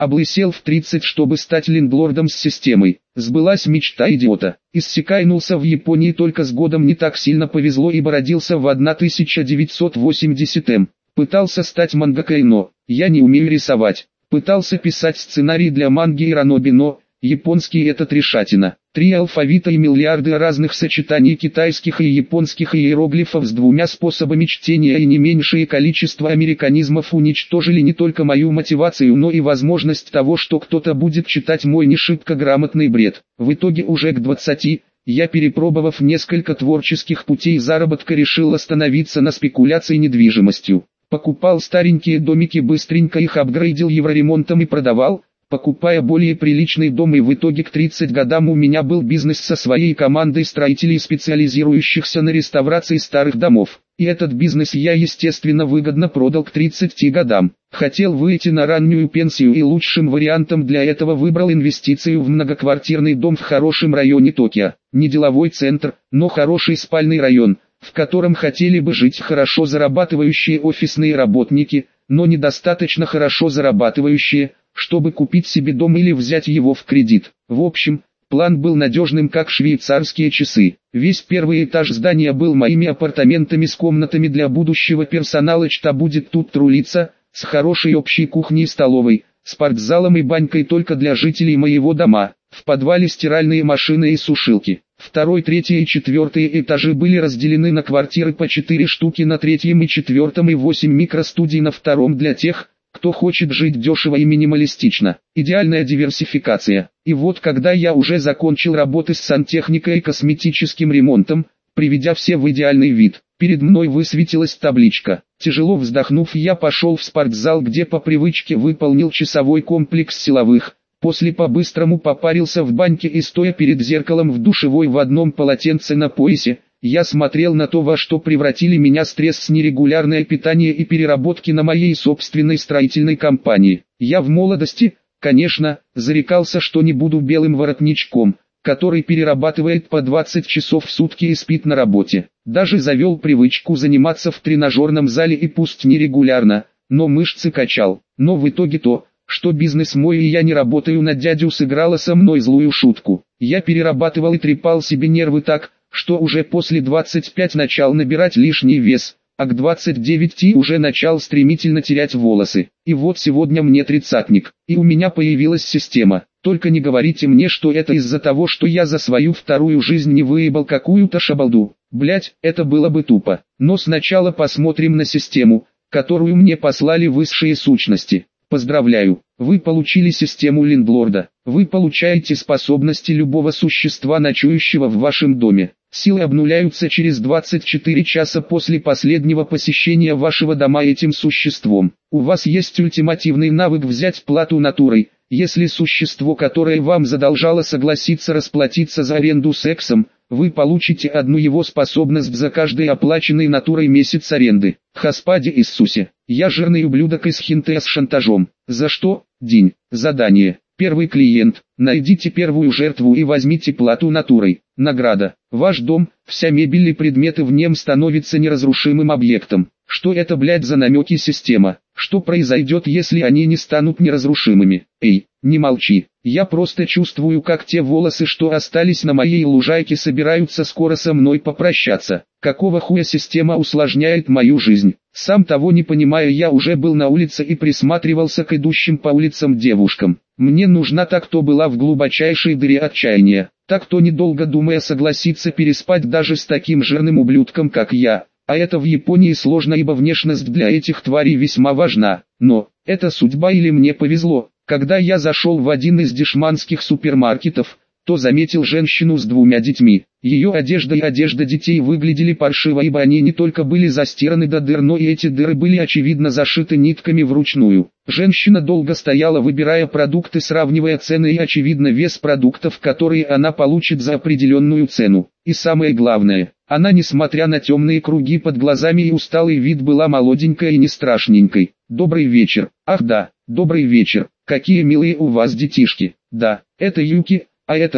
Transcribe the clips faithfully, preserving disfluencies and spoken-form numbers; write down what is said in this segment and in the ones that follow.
Облысел в тридцать, чтобы стать лендлордом с системой. Сбылась мечта идиота. Иссякайнулся в Японии только с годом, не так сильно повезло, ибо родился в тысяча девятьсот восьмидесятом. Пытался стать мангакой, но я не умею рисовать. Пытался писать сценарий для манги и ранобе, но японский это трешатина. Три алфавита и миллиарды разных сочетаний китайских и японских иероглифов с двумя способами чтения и не меньшее количество американизмов уничтожили не только мою мотивацию, но и возможность того, что кто-то будет читать мой не шибко грамотный бред. В итоге уже к двадцати, я, перепробовав несколько творческих путей заработка, решил остановиться на спекуляции недвижимостью. Покупал старенькие домики, быстренько их апгрейдил евроремонтом и продавал, покупая более приличный дом, и в итоге к тридцати годам у меня был бизнес со своей командой строителей, специализирующихся на реставрации старых домов. И этот бизнес я, естественно, выгодно продал к тридцати годам. Хотел выйти на раннюю пенсию и лучшим вариантом для этого выбрал инвестицию в многоквартирный дом в хорошем районе Токио. Не деловой центр, но хороший спальный район, в котором хотели бы жить хорошо зарабатывающие офисные работники, но недостаточно хорошо зарабатывающие, чтобы купить себе дом или взять его в кредит. В общем, план был надежным, как швейцарские часы. Весь первый этаж здания был моими апартаментами с комнатами для будущего персонала, что будет тут трулиться, с хорошей общей кухней и столовой, спортзалом и банькой только для жителей моего дома. В подвале стиральные машины и сушилки. Второй, третий и четвертый этажи были разделены на квартиры по четыре штуки на третьем и четвертом и восемь микростудий на втором для тех, кто хочет жить дешево и минималистично. Идеальная диверсификация. И вот когда я уже закончил работы с сантехникой и косметическим ремонтом, приведя все в идеальный вид, перед мной высветилась табличка. Тяжело вздохнув, я пошел в спортзал, где по привычке выполнил часовой комплекс силовых. После по-быстрому попарился в баньке и, стоя перед зеркалом в душевой в одном полотенце на поясе, я смотрел на то, во что превратили меня стресс, нерегулярное питание и переработки на моей собственной строительной компании. Я в молодости, конечно, зарекался, что не буду белым воротничком, который перерабатывает по двадцать часов в сутки и спит на работе. Даже завел привычку заниматься в тренажерном зале, и пусть нерегулярно, но мышцы качал. Но в итоге то, что бизнес мой и я не работаю на дядю, сыграло со мной злую шутку. Я перерабатывал и трепал себе нервы так, что уже после двадцати пяти начал набирать лишний вес, а к двадцати девяти уже начал стремительно терять волосы. И вот сегодня мне тридцатник, и у меня появилась система. Только не говорите мне, что это из-за того, что я за свою вторую жизнь не выебал какую-то шабалду. Блять, это было бы тупо. Но сначала посмотрим на систему, которую мне послали высшие сущности. Поздравляю, вы получили систему лендлорда. Вы получаете способности любого существа, ночующего в вашем доме. Силы обнуляются через двадцать четыре часа после последнего посещения вашего дома этим существом. У вас есть ультимативный навык взять плату натурой, если существо, которое вам задолжало, согласится расплатиться за аренду сексом. Вы получите одну его способность за каждый оплаченный натурой месяц аренды. Господи Иисусе, я жирный ублюдок из хинтея с шантажом. За что? День. Задание. Первый клиент. Найдите первую жертву и возьмите плату натурой. Награда. Ваш дом, вся мебель и предметы в нем становятся неразрушимым объектом. Что это, блядь, за намеки, система? Что произойдет, если они не станут неразрушимыми? Эй, не молчи. Я просто чувствую, как те волосы, что остались на моей лужайке, собираются скоро со мной попрощаться. Какого хуя система усложняет мою жизнь? Сам того не понимая, я уже был на улице и присматривался к идущим по улицам девушкам. Мне нужна та, кто была в глубочайшей дыре отчаяния. Та, кто, недолго думая, согласится переспать даже с таким жирным ублюдком, как я. А это в Японии сложно, ибо внешность для этих тварей весьма важна. Но, это судьба или мне повезло? Когда я зашел в один из дешманских супермаркетов, то заметил женщину с двумя детьми. Ее одежда и одежда детей выглядели паршиво, ибо они не только были застираны до дыр, но и эти дыры были очевидно зашиты нитками вручную. Женщина долго стояла, выбирая продукты, сравнивая цены и очевидно вес продуктов, которые она получит за определенную цену. И самое главное, она, несмотря на темные круги под глазами и усталый вид, была молоденькой и не страшненькой. «Добрый вечер». «Ах да, добрый вечер. Какие милые у вас детишки». «Да, это Юки, а это Ами».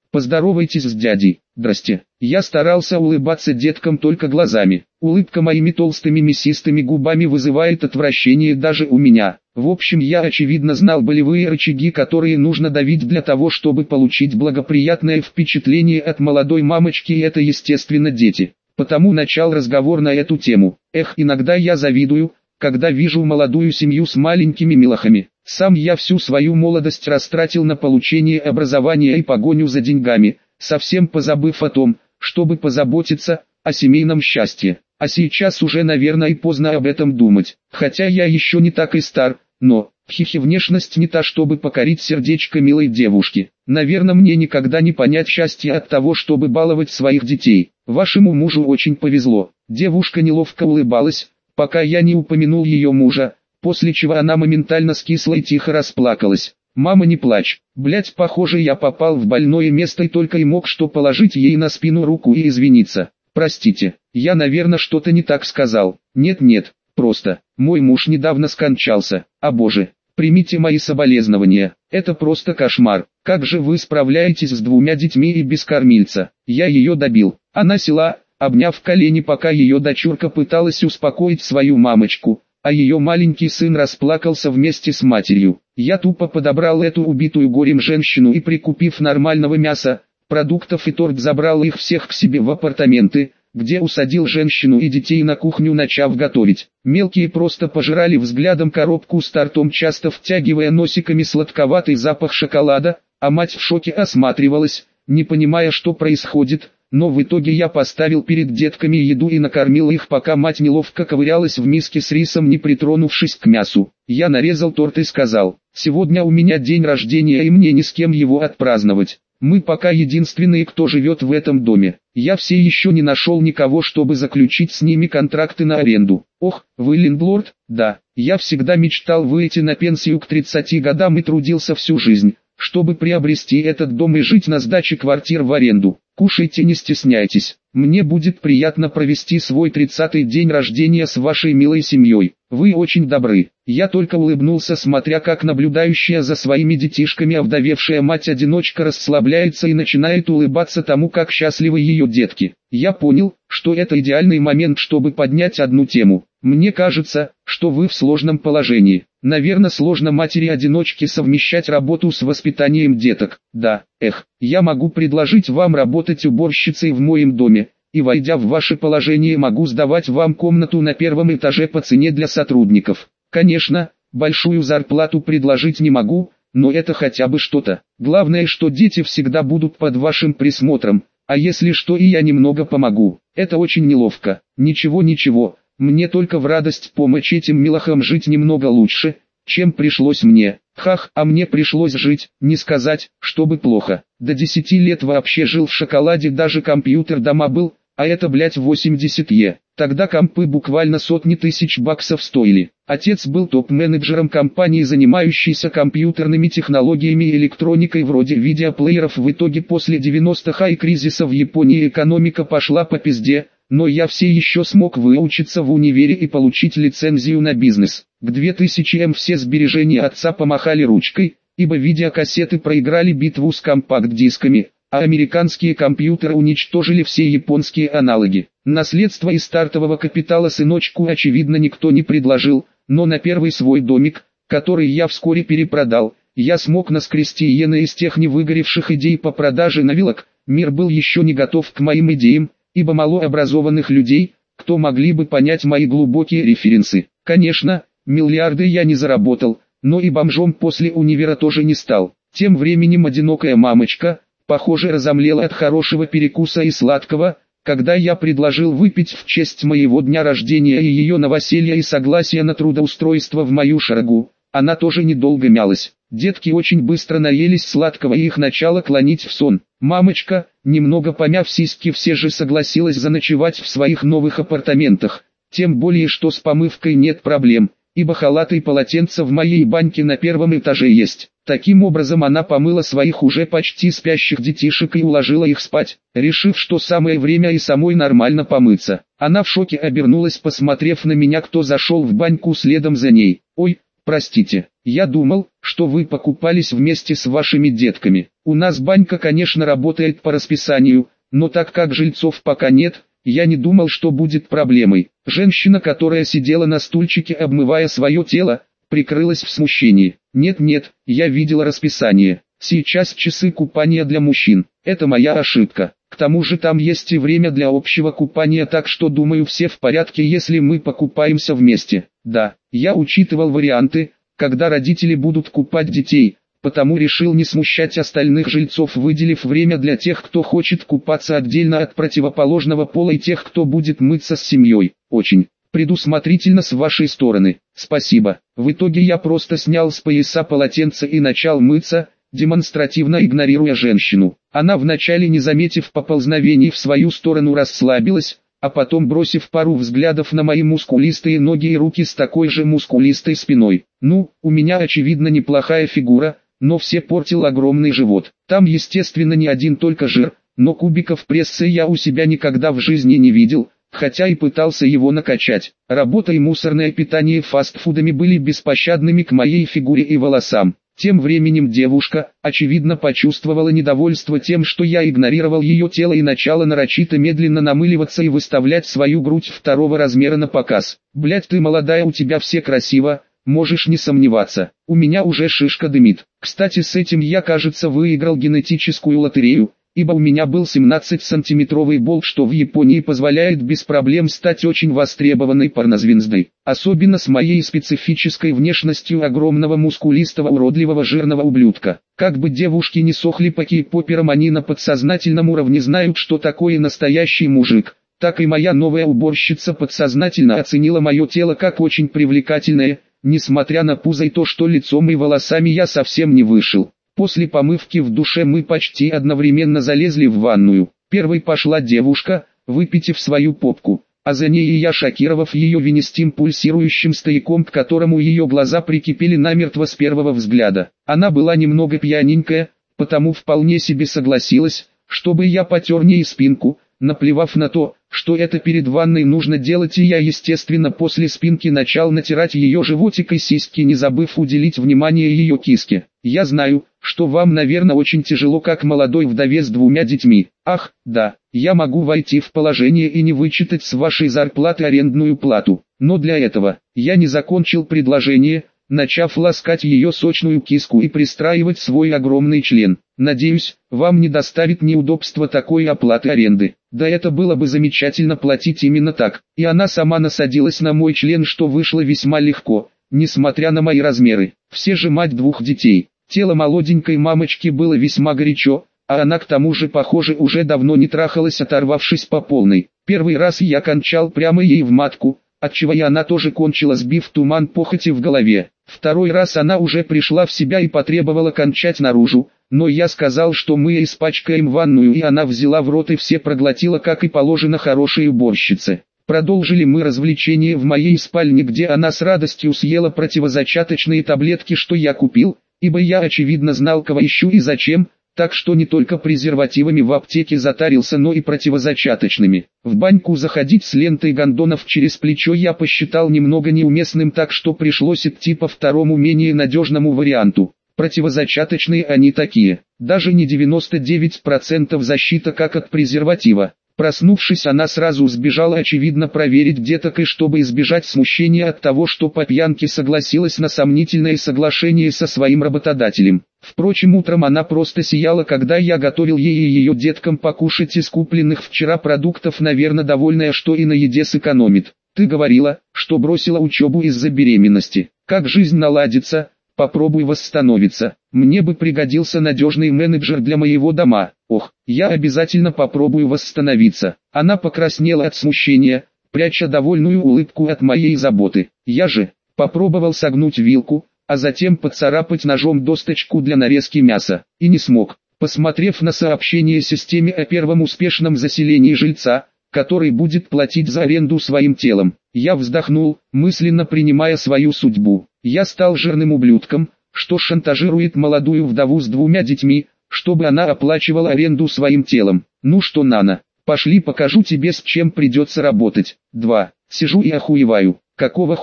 Поздоровайтесь с дядей. Здрасте. Я старался улыбаться деткам только глазами. Улыбка моими толстыми мясистыми губами вызывает отвращение даже у меня. В общем, я очевидно знал болевые рычаги, которые нужно давить для того, чтобы получить благоприятное впечатление от молодой мамочки, и это естественно дети. Потому начал разговор на эту тему. Эх, иногда я завидую, когда вижу молодую семью с маленькими милахами. Сам я всю свою молодость растратил на получение образования и погоню за деньгами, совсем позабыв о том, чтобы позаботиться о семейном счастье. А сейчас уже, наверное, и поздно об этом думать. Хотя я еще не так и стар, но, хихи, внешность не та, чтобы покорить сердечко милой девушки. Наверное, мне никогда не понять счастье от того, чтобы баловать своих детей. Вашему мужу очень повезло. Девушка неловко улыбалась, пока я не упомянул ее мужа, после чего она моментально скисла и тихо расплакалась. «Мама, не плачь. Блять, похоже, я попал в больное место и только и мог что положить ей на спину руку и извиниться. Простите, я, наверное, что-то не так сказал. Нет-нет, просто, мой муж недавно скончался. А боже, примите мои соболезнования. Это просто кошмар. Как же вы справляетесь с двумя детьми и без кормильца? Я ее добил». Она села, обняв колени, пока ее дочурка пыталась успокоить свою мамочку, а ее маленький сын расплакался вместе с матерью. Я тупо подобрал эту убитую горем женщину и, прикупив нормального мяса, продуктов и торт, забрал их всех к себе в апартаменты, где усадил женщину и детей на кухню, начав готовить. Мелкие просто пожирали взглядом коробку с тортом, часто втягивая носиками сладковатый запах шоколада, а мать в шоке осматривалась, не понимая, что происходит. Но в итоге я поставил перед детками еду и накормил их, пока мать неловко ковырялась в миске с рисом, не притронувшись к мясу. Я нарезал торт и сказал: «Сегодня у меня день рождения, и мне ни с кем его отпраздновать. Мы пока единственные, кто живет в этом доме. Я все еще не нашел никого, чтобы заключить с ними контракты на аренду». «Ох, вы лендлорд?» «Да, я всегда мечтал выйти на пенсию к тридцати годам и трудился всю жизнь, чтобы приобрести этот дом и жить на сдаче квартир в аренду. Кушайте, не стесняйтесь. Мне будет приятно провести свой тридцатый день рождения с вашей милой семьей. Вы очень добры». Я только улыбнулся, смотря как наблюдающая за своими детишками овдовевшая мать-одиночка расслабляется и начинает улыбаться тому, как счастливы ее детки. Я понял, что это идеальный момент, чтобы поднять одну тему. «Мне кажется, что вы в сложном положении. Наверное, сложно матери-одиночке совмещать работу с воспитанием деток». «Да, эх, я могу предложить вам работать уборщицей в моем доме, и, войдя в ваше положение, могу сдавать вам комнату на первом этаже по цене для сотрудников. Конечно, большую зарплату предложить не могу, но это хотя бы что-то. Главное, что дети всегда будут под вашим присмотром, а если что, и я немного помогу. Это очень неловко». «Ничего-ничего, мне только в радость помочь этим милахам жить немного лучше, чем пришлось мне». «Хах, а мне пришлось жить, не сказать, чтобы плохо. До десяти лет вообще жил в шоколаде, даже компьютер дома был, а это, блять, восемьдесят е. Тогда компы буквально сотни тысяч баксов стоили. Отец был топ-менеджером компании, занимающейся компьютерными технологиями и электроникой вроде видеоплееров. В итоге после девяностых и кризиса в Японии экономика пошла по пизде, но я все еще смог выучиться в универе и получить лицензию на бизнес. К двухтысячным все сбережения отца помахали ручкой, ибо видеокассеты проиграли битву с компакт-дисками, а американские компьютеры уничтожили все японские аналоги. Наследство из стартового капитала сыночку, очевидно, никто не предложил, но на первый свой домик, который я вскоре перепродал, я смог наскрести иены из тех невыгоревших идей по продаже навилок. Мир был еще не готов к моим идеям, ибо мало образованных людей, кто могли бы понять мои глубокие референсы. Конечно, миллиарды я не заработал, но и бомжом после универа тоже не стал. Тем временем одинокая мамочка, похоже, разомлела от хорошего перекуса и сладкого, когда я предложил выпить в честь моего дня рождения и ее новоселья и согласия на трудоустройство в мою шарагу. Она тоже недолго мялась. Детки очень быстро наелись сладкого и их начало клонить в сон. Мамочка, немного помяв сиськи, все же согласилась заночевать в своих новых апартаментах. Тем более, что с помывкой нет проблем, ибо халаты и полотенца в моей баньке на первом этаже есть. Таким образом она помыла своих уже почти спящих детишек и уложила их спать, решив, что самое время и самой нормально помыться. Она в шоке обернулась, посмотрев на меня, кто зашел в баньку следом за ней. «Ой, Простите, я думал, что вы покупались вместе с вашими детками. У нас банька, конечно, работает по расписанию, но так как жильцов пока нет, я не думал, что будет проблемой. Женщина, которая сидела на стульчике, обмывая свое тело, прикрылась в смущении. Нет-нет, я видела расписание. Сейчас часы купания для мужчин. Это моя ошибка. К тому же там есть и время для общего купания, так что думаю, все в порядке, если мы покупаемся вместе. Да, я учитывал варианты, когда родители будут купать детей, потому решил не смущать остальных жильцов, выделив время для тех, кто хочет купаться отдельно от противоположного пола, и тех, кто будет мыться с семьей. Очень предусмотрительно с вашей стороны. Спасибо. В итоге я просто снял с пояса полотенце и начал мыться, демонстративно игнорируя женщину. Она, вначале не заметив поползновений в свою сторону, расслабилась, а потом, бросив пару взглядов на мои мускулистые ноги и руки с такой же мускулистой спиной. Ну, у меня очевидно неплохая фигура, но все портил огромный живот. Там, естественно, не один только жир, но кубиков пресса я у себя никогда в жизни не видел, хотя и пытался его накачать. Работа и мусорное питание фастфудами были беспощадными к моей фигуре и волосам. Тем временем девушка, очевидно, почувствовала недовольство тем, что я игнорировал ее тело, и начала нарочито медленно намыливаться и выставлять свою грудь второго размера на показ. «Блядь, ты молодая, у тебя все красиво, можешь не сомневаться, у меня уже шишка дымит». Кстати, с этим я, кажется, выиграл генетическую лотерею, ибо у меня был семнадцатисантиметровый болт, что в Японии позволяет без проблем стать очень востребованной порнозвездой. Особенно с моей специфической внешностью огромного мускулистого уродливого жирного ублюдка. Как бы девушки не сохли по кей-поперам, они на подсознательном уровне знают, что такое настоящий мужик. Так и моя новая уборщица подсознательно оценила мое тело как очень привлекательное, несмотря на пузо и то, что лицом и волосами я совсем не вышел. После помывки в душе мы почти одновременно залезли в ванную. Первой пошла девушка, выпитив свою попку, а за ней и я, шокировав ее винистым пульсирующим стояком, к которому ее глаза прикипели намертво с первого взгляда. Она была немного пьяненькая, потому вполне себе согласилась, чтобы я потер ей спинку, наплевав на то, что это перед ванной нужно делать, и я, естественно, после спинки начал натирать ее животик и сиськи, не забыв уделить внимание ее киске. Я знаю, что вам, наверное, очень тяжело как молодой вдове с двумя детьми. Ах, да, я могу войти в положение и не вычитать с вашей зарплаты арендную плату. Но для этого, я не закончил предложение, начав ласкать ее сочную киску и пристраивать свой огромный член. Надеюсь, вам не доставит неудобства такой оплаты аренды. Да, это было бы замечательно платить именно так. И она сама насадилась на мой член, что вышло весьма легко, несмотря на мои размеры. Все же мать двух детей. Тело молоденькой мамочки было весьма горячо, а она к тому же, похоже, уже давно не трахалась, оторвавшись по полной. Первый раз я кончал прямо ей в матку, отчего и она тоже кончила, сбив туман похоти в голове. Второй раз она уже пришла в себя и потребовала кончать наружу, но я сказал, что мы испачкаем ванную, и она взяла в рот и все проглотила, как и положено хорошей уборщице. Продолжили мы развлечение в моей спальне, где она с радостью съела противозачаточные таблетки, что я купил, ибо я очевидно знал, кого ищу и зачем, так что не только презервативами в аптеке затарился, но и противозачаточными. В баньку заходить с лентой гондонов через плечо я посчитал немного неуместным, так что пришлось идти по второму, менее надежному варианту. Противозачаточные они такие, даже не девяносто девять процентов защита, как от презерватива. Проснувшись, она сразу сбежала, очевидно, проверить деток, и чтобы избежать смущения от того, что по пьянке согласилась на сомнительное соглашение со своим работодателем. Впрочем, утром она просто сияла, когда я готовил ей и ее деткам покушать из купленных вчера продуктов, наверное, довольная, что и на еде сэкономит. Ты говорила, что бросила учебу из-за беременности. Как жизнь наладится? Попробуй восстановиться. Мне бы пригодился надежный менеджер для моего дома. Ох, я обязательно попробую восстановиться. Она покраснела от смущения, пряча довольную улыбку от моей заботы. Я же попробовал согнуть вилку, а затем поцарапать ножом досточку для нарезки мяса. И не смог. Посмотрев на сообщение системе о первом успешном заселении жильца, который будет платить за аренду своим телом, я вздохнул, мысленно принимая свою судьбу. Я стал жирным ублюдком, что шантажирует молодую вдову с двумя детьми, чтобы она оплачивала аренду своим телом. Ну что, Нана, пошли покажу тебе, с чем придется работать. два. Сижу и охуеваю. Какого хуя?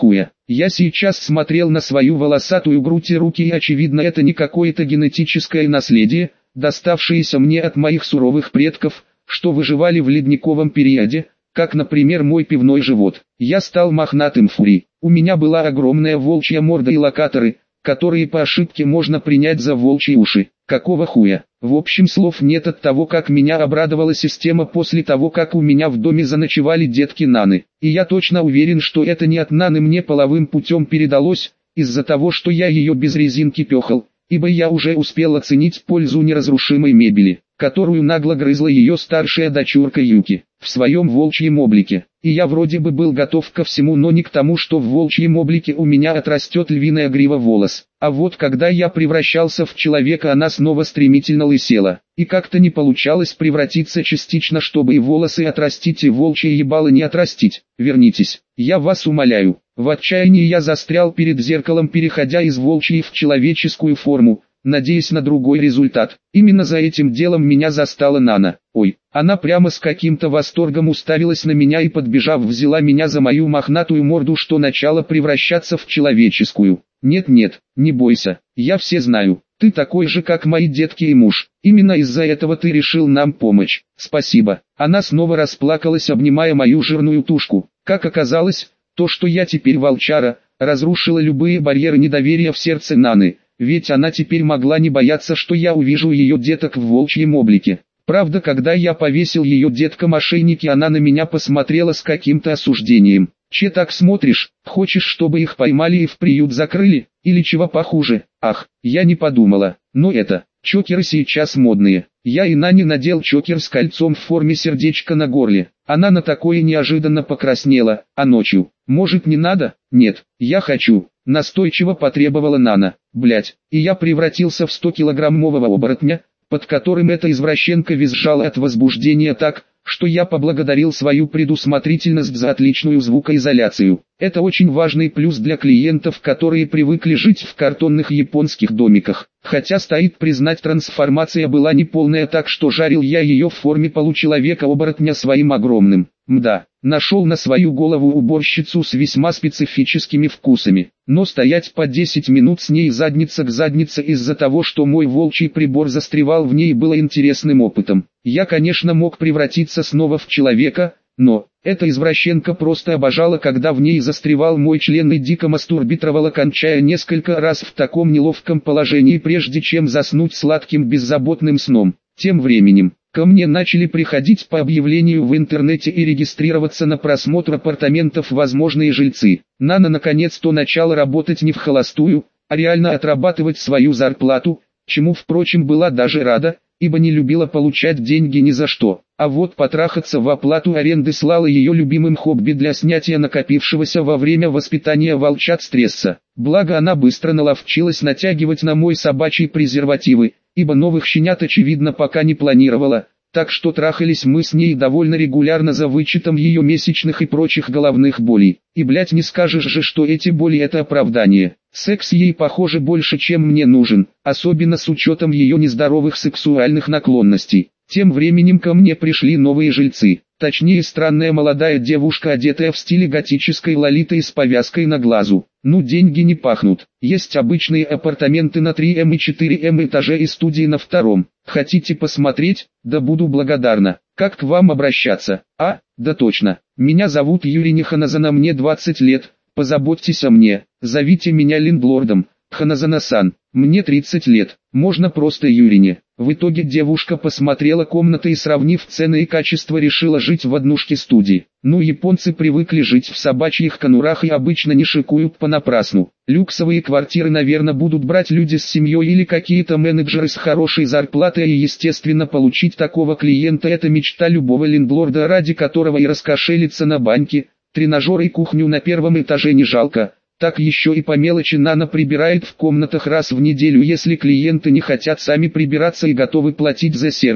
Я сейчас смотрел на свою волосатую грудь и руки, и очевидно это не какое-то генетическое наследие, доставшееся мне от моих суровых предков, что выживали в ледниковом периоде, как, например, мой пивной живот. Я стал мохнатым фури. У меня была огромная волчья морда и локаторы, которые по ошибке можно принять за волчьи уши. Какого хуя? В общем, слов нет от того, как меня обрадовала система после того, как у меня в доме заночевали детки Наны. И я точно уверен, что это не от Наны мне половым путем передалось, из-за того, что я ее без резинки пехал, ибо я уже успел оценить пользу неразрушимой мебели, которую нагло грызла ее старшая дочурка Юки, в своем волчьем облике. И я вроде бы был готов ко всему, но не к тому, что в волчьем облике у меня отрастет львиная грива волос. А вот когда я превращался в человека, она снова стремительно лысела. И как-то не получалось превратиться частично, чтобы и волосы отрастить, и волчье ебало не отрастить. Вернитесь, я вас умоляю. В отчаянии я застрял перед зеркалом, переходя из волчьей в человеческую форму, надеясь на другой результат. Именно за этим делом меня застала Нана. Ой, она прямо с каким-то восторгом уставилась на меня и, подбежав, взяла меня за мою мохнатую морду, что начала превращаться в человеческую. Нет-нет, не бойся, я все знаю. Ты такой же, как мои детки и муж. Именно из-за этого ты решил нам помочь. Спасибо. Она снова расплакалась, обнимая мою жирную тушку. Как оказалось, то, что я теперь волчара, разрушило любые барьеры недоверия в сердце Наны. Ведь она теперь могла не бояться, что я увижу ее деток в волчьем облике. Правда, когда я повесил ее деткам ошейники, она на меня посмотрела с каким-то осуждением. Че так смотришь, хочешь, чтобы их поймали и в приют закрыли, или чего похуже? Ах, я не подумала, но это, чокеры сейчас модные. Я и Нане надел чокер с кольцом в форме сердечка на горле. Она на такое неожиданно покраснела. А ночью, может, не надо? Нет, я хочу. Настойчиво потребовала Нана. Блять, и я превратился в стокилограммового оборотня, под которым эта извращенка визжала от возбуждения так, что я поблагодарил свою предусмотрительность за отличную звукоизоляцию. Это очень важный плюс для клиентов, которые привыкли жить в картонных японских домиках. Хотя стоит признать, трансформация была неполная, так что жарил я ее в форме получеловека-оборотня своим огромным. Мда, нашел на свою голову уборщицу с весьма специфическими вкусами. Но стоять по десять минут с ней задница к заднице из-за того, что мой волчий прибор застревал в ней, было интересным опытом. Я, конечно, мог превратиться снова в человека, но эта извращенка просто обожала, когда в ней застревал мой член, и дико мастурбировала, кончая несколько раз в таком неловком положении, прежде чем заснуть сладким беззаботным сном. Тем временем, ко мне начали приходить по объявлению в интернете и регистрироваться на просмотр апартаментов возможные жильцы. Нана наконец-то начала работать не в холостую, а реально отрабатывать свою зарплату, чему, впрочем, была даже рада, ибо не любила получать деньги ни за что. А вот потрахаться в оплату аренды слала ее любимым хобби для снятия накопившегося во время воспитания волчат стресса. Благо она быстро наловчилась натягивать на мой собачий презервативы, ибо новых щенят очевидно пока не планировала, так что трахались мы с ней довольно регулярно за вычетом ее месячных и прочих головных болей. И блять, не скажешь же, что эти боли это оправдание. Секс ей, похоже, больше, чем мне нужен, особенно с учетом ее нездоровых сексуальных наклонностей. Тем временем ко мне пришли новые жильцы, точнее странная молодая девушка, одетая в стиле готической лолиты и с повязкой на глазу. Ну, деньги не пахнут. Есть обычные апартаменты на три эм и четыре эм этаже и студии на втором. Хотите посмотреть? Да буду благодарна. Как к вам обращаться? А, да точно. Меня зовут Юрий Ханазана, мне двадцать лет. Позаботьтесь о мне. Зовите меня лендлордом. Ханазана-сан. Мне тридцать лет. Можно просто Юрине. В итоге девушка посмотрела комнаты и, сравнив цены и качество, решила жить в однушке студии. Ну, японцы привыкли жить в собачьих конурах и обычно не шикуют понапрасну. Люксовые квартиры, наверное, будут брать люди с семьей или какие-то менеджеры с хорошей зарплатой, и естественно получить такого клиента — это мечта любого лендлорда, ради которого и раскошелиться на баньки, тренажеры и кухню на первом этаже не жалко. Так еще и по мелочи Нана прибирает в комнатах раз в неделю, если клиенты не хотят сами прибираться и готовы платить за сервис.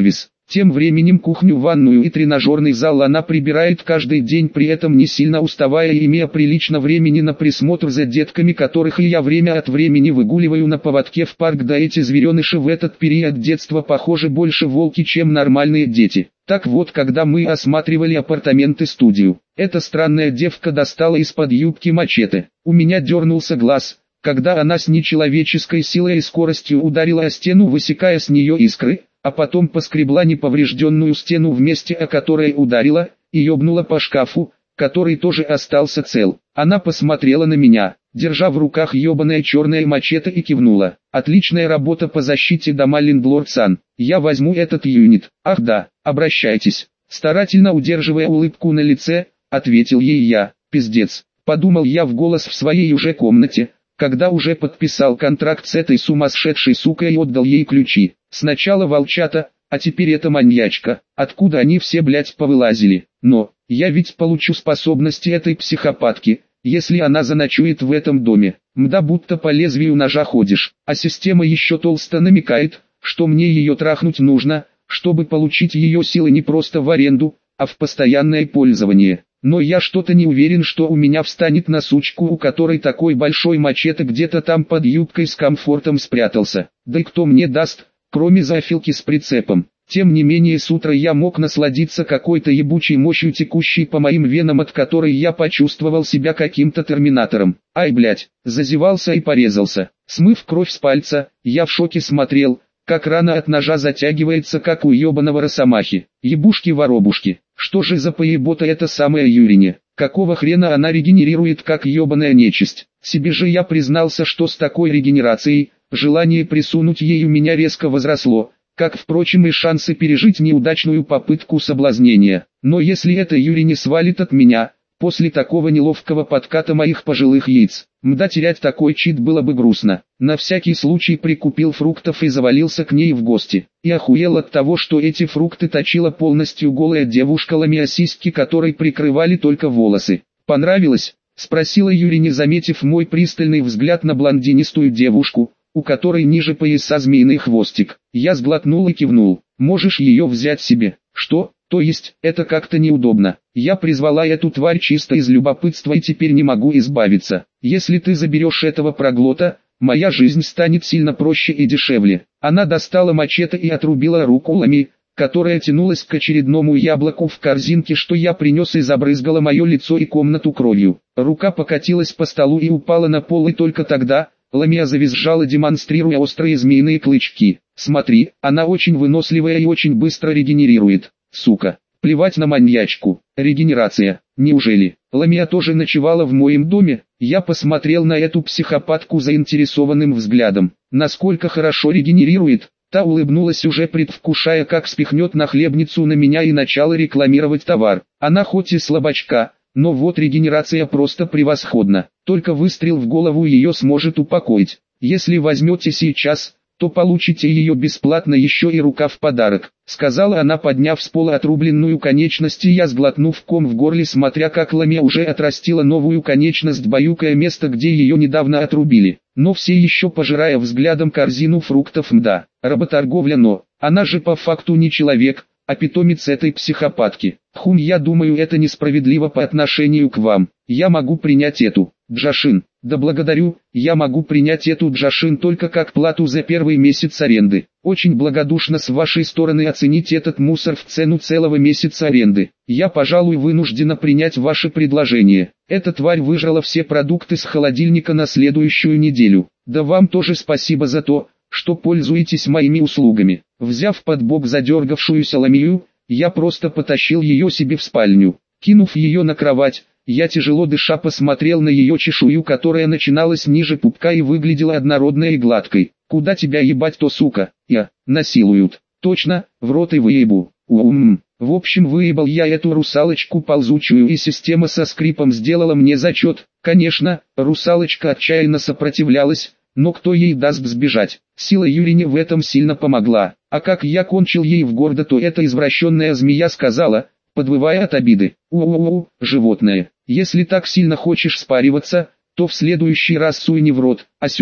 Тем временем кухню, ванную и тренажерный зал она прибирает каждый день, при этом не сильно уставая и имея прилично времени на присмотр за детками, которых и я время от времени выгуливаю на поводке в парк. Да эти звереныши в этот период детства похожи больше волки, чем нормальные дети. Так вот, когда мы осматривали апартаменты-студию, эта странная девка достала из-под юбки мачете. У меня дернулся глаз, когда она с нечеловеческой силой и скоростью ударила о стену, высекая с нее искры, а потом поскребла неповрежденную стену в месте, о которой ударила, и ёбнула по шкафу, который тоже остался цел. Она посмотрела на меня, держа в руках ёбаное черное мачете, и кивнула. Отличная работа по защите дома, лендлорд-сан. Я возьму этот юнит. Ах да, обращайтесь. Старательно удерживая улыбку на лице, ответил ей я. Пиздец, подумал я в голос в своей уже комнате, когда уже подписал контракт с этой сумасшедшей сукой и отдал ей ключи. Сначала волчата, а теперь эта маньячка. Откуда они все, блять, повылазили? Но, я ведь получу способности этой психопатки, если она заночует в этом доме. Мда, будто по лезвию ножа ходишь. А система еще толсто намекает, что мне ее трахнуть нужно, чтобы получить ее силы не просто в аренду, а в постоянное пользование. Но я что-то не уверен, что у меня встанет на сучку, у которой такой большой мачете где-то там под юбкой с комфортом спрятался. Да и кто мне даст, кроме зафилки с прицепом. Тем не менее, с утра я мог насладиться какой-то ебучей мощью, текущей по моим венам, от которой я почувствовал себя каким-то терминатором. Ай, блять, зазевался и порезался. Смыв кровь с пальца, я в шоке смотрел, как рана от ножа затягивается, как у ебаного росомахи. Ебушки-воробушки, что же за поебота эта самая Юрине? Какого хрена она регенерирует, как ебаная нечисть? Себе же я признался, что с такой регенерацией, желание присунуть ей у меня резко возросло, как, впрочем, и шансы пережить неудачную попытку соблазнения. Но если это Юрине свалит от меня, после такого неловкого подката моих пожилых яиц, мда, терять такой чит было бы грустно. На всякий случай прикупил фруктов и завалился к ней в гости. И охуел от того, что эти фрукты точила полностью голая девушка, ломя сиськи, которой прикрывали только волосы. «Понравилось?» — спросила Юрине, заметив мой пристальный взгляд на блондинистую девушку, у которой ниже пояса змеиный хвостик. Я сглотнул и кивнул. «Можешь ее взять себе». «Что? То есть, это как-то неудобно. Я призвала эту тварь чисто из любопытства и теперь не могу избавиться. Если ты заберешь этого проглота, моя жизнь станет сильно проще и дешевле». Она достала мачете и отрубила руку Лами, которая тянулась к очередному яблоку в корзинке, что я принес, и забрызгала мое лицо и комнату кровью. Рука покатилась по столу и упала на пол, и только тогда Ламия завизжала, демонстрируя острые змеиные клычки. «Смотри, она очень выносливая и очень быстро регенерирует. Сука, плевать на маньячку. Регенерация, неужели? Ламия тоже ночевала в моем доме?» Я посмотрел на эту психопатку заинтересованным взглядом. «Насколько хорошо регенерирует?» Та улыбнулась, уже предвкушая, как спихнет нахлебницу на меня и начала рекламировать товар. «Она хоть и слабачка, но вот регенерация просто превосходна. Только выстрел в голову ее сможет упокоить. Если возьмете сейчас, то получите ее бесплатно, еще и рука в подарок», — сказала она, подняв с пола отрубленную конечность, и я, сглотнув ком в горле, смотря как Ламия уже отрастила новую конечность, баюкая место, где ее недавно отрубили, но все еще пожирая взглядом корзину фруктов. Мда, работорговля, но она же по факту не человек, а питомец этой психопатки. Хум, я думаю, это несправедливо по отношению к вам. Я могу принять эту, Джашин. Да благодарю, я могу принять эту, Джашин, только как плату за первый месяц аренды. Очень благодушно с вашей стороны оценить этот мусор в цену целого месяца аренды. Я, пожалуй, вынуждена принять ваше предложение. Эта тварь выжрала все продукты с холодильника на следующую неделю. Да вам тоже спасибо за то, что пользуетесь моими услугами». Взяв под бок задергавшуюся Ламию, я просто потащил ее себе в спальню. Кинув ее на кровать, я, тяжело дыша, посмотрел на ее чешую, которая начиналась ниже пупка и выглядела однородной и гладкой. «Куда тебя ебать, то, сука? Я, насилуют. Точно, в рот и выебу. Уум». В общем, выебал я эту русалочку ползучую, и система со скрипом сделала мне зачет. Конечно, русалочка отчаянно сопротивлялась, но кто ей даст сбежать? Сила Юрине в этом сильно помогла. А как я кончил ей в гордо, то эта извращенная змея сказала, подвывая от обиды: «У-у-у, животное, если так сильно хочешь спариваться, то в следующий раз суй не в рот, а сюда».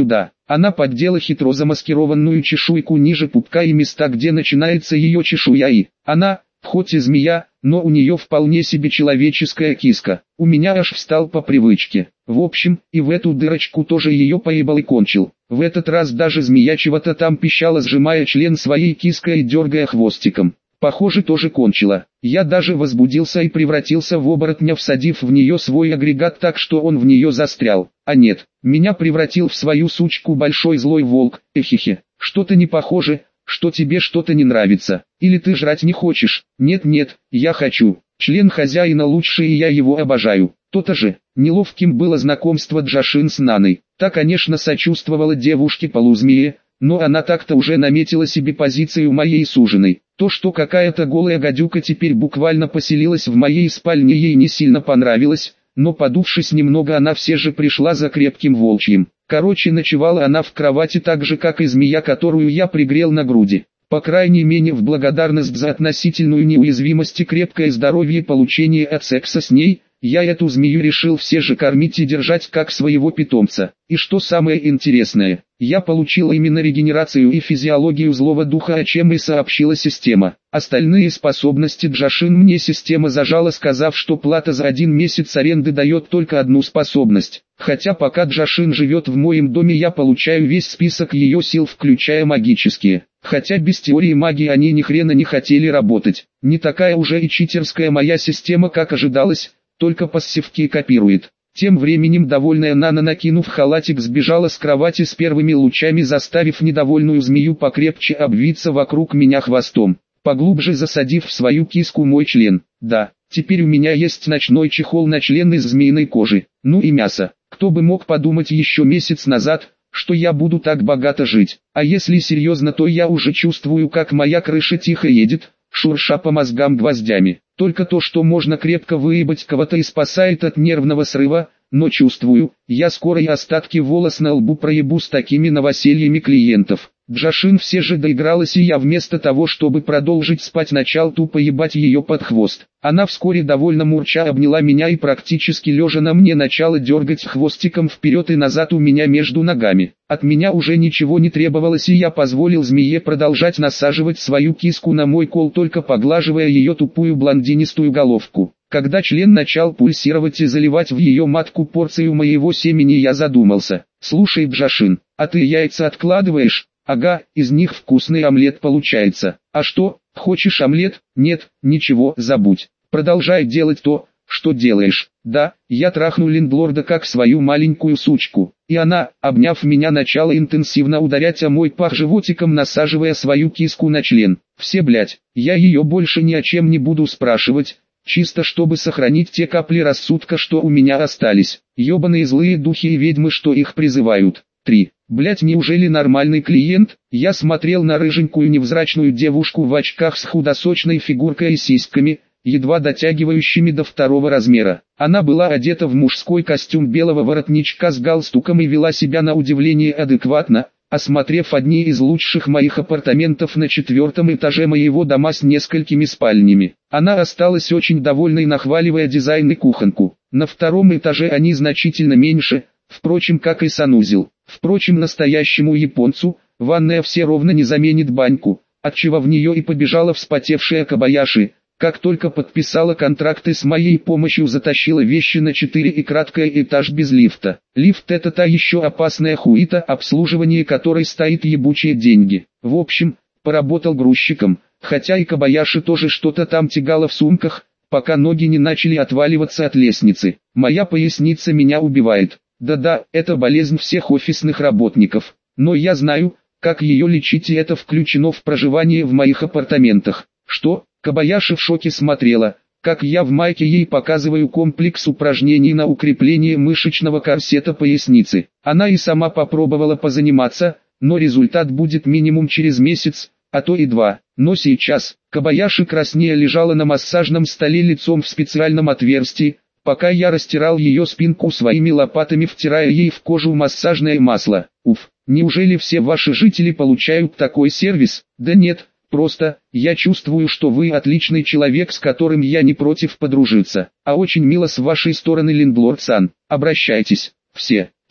Она поддела хитро замаскированную чешуйку ниже пупка и места, где начинается ее чешуя, и она, хоть и змея, но у нее вполне себе человеческая киска. У меня аж встал по привычке. В общем, и в эту дырочку тоже ее поебал и кончил. В этот раз даже змея чего-то там пищала, сжимая член своей киской и дергая хвостиком. Похоже, тоже кончила. Я даже возбудился и превратился в оборотня, всадив в нее свой агрегат так, что он в нее застрял. А нет, меня превратил в свою сучку большой злой волк. Эхихе, что-то не похоже, что тебе что-то не нравится. Или ты жрать не хочешь? Нет-нет, я хочу. Член хозяина лучший, и я его обожаю. То-то же. Неловким было знакомство Джашин с Наной. Та, конечно, сочувствовала девушке-полузмее, но она так-то уже наметила себе позицию моей суженой. То, что какая-то голая гадюка теперь буквально поселилась в моей спальне, ей не сильно понравилось, но подувшись немного, она все же пришла за крепким волчьим. Короче, ночевала она в кровати так же, как и змея, которую я пригрел на груди. По крайней мере, в благодарность за относительную неуязвимость и крепкое здоровье получения от секса с ней, я эту змею решил все же кормить и держать как своего питомца. И что самое интересное, я получил именно регенерацию и физиологию злого духа, о чем и сообщила система. Остальные способности Джашин мне система зажала, сказав, что плата за один месяц аренды дает только одну способность. Хотя пока Джашин живет в моем доме, я получаю весь список ее сил, включая магические. Хотя без теории магии они ни хрена не хотели работать. Не такая уже и читерская моя система, как ожидалось, только пассивки копирует. Тем временем довольная Нана, накинув халатик, сбежала с кровати с первыми лучами, заставив недовольную змею покрепче обвиться вокруг меня хвостом, поглубже засадив в свою киску мой член. Да, теперь у меня есть ночной чехол на член из змеиной кожи. Ну и мясо. Кто бы мог подумать еще месяц назад, что я буду так богато жить. А если серьезно, то я уже чувствую, как моя крыша тихо едет, шурша по мозгам гвоздями. Только то, что можно крепко выебать кого-то, и спасает от нервного срыва, но чувствую, я скоро и остатки волос на лбу проебу с такими новосельями клиентов. Джашин все же доигралась, и я вместо того, чтобы продолжить спать, начал тупо ебать ее под хвост. Она вскоре довольно мурча обняла меня и практически лежа на мне начала дергать хвостиком вперед и назад у меня между ногами. От меня уже ничего не требовалось, и я позволил змее продолжать насаживать свою киску на мой кол, только поглаживая ее тупую блондинистую головку. Когда член начал пульсировать и заливать в ее матку порцию моего семени, я задумался. «Слушай, Джашин, а ты яйца откладываешь?» «Ага, из них вкусный омлет получается. А что, хочешь омлет?» «Нет, ничего, забудь. Продолжай делать то, что делаешь». «Да, я трахну лендлорда как свою маленькую сучку». И она, обняв меня, начала интенсивно ударять о мой пах животиком, насаживая свою киску на член. Все, блять, я ее больше ни о чем не буду спрашивать, чисто чтобы сохранить те капли рассудка, что у меня остались. Ёбаные злые духи и ведьмы, что их призывают. три. Блять, неужели нормальный клиент? Я смотрел на рыженькую невзрачную девушку в очках с худосочной фигуркой и сиськами, едва дотягивающими до второго размера. Она была одета в мужской костюм белого воротничка с галстуком и вела себя на удивление адекватно, осмотрев одни из лучших моих апартаментов на четвертом этаже моего дома с несколькими спальнями. Она осталась очень довольной, нахваливая дизайн и кухонку. На втором этаже они значительно меньше, впрочем, как и санузел. Впрочем, настоящему японцу ванная все ровно не заменит баньку, отчего в нее и побежала вспотевшая Кобаяши. Как только подписала контракты с моей помощью, затащила вещи на четыре и краткий этаж без лифта. Лифт — это та еще опасная хуита, обслуживание которой стоит ебучие деньги. В общем, поработал грузчиком, хотя и Кобаяши тоже что-то там тягала в сумках, пока ноги не начали отваливаться от лестницы. Моя поясница меня убивает. Да-да, это болезнь всех офисных работников. Но я знаю, как ее лечить, и это включено в проживание в моих апартаментах. Что? Кобаяши в шоке смотрела, как я в майке ей показываю комплекс упражнений на укрепление мышечного корсета поясницы. Она и сама попробовала позаниматься, но результат будет минимум через месяц, а то и два. Но сейчас, Кобаяши краснея лежала на массажном столе лицом в специальном отверстии, пока я растирал ее спинку своими лопатами, втирая ей в кожу массажное масло. Уф, неужели все ваши жители получают такой сервис? Да нет, просто, я чувствую, что вы отличный человек, с которым я не против подружиться. А очень мило с вашей стороны, лендлорд-сан. Обращайтесь, все.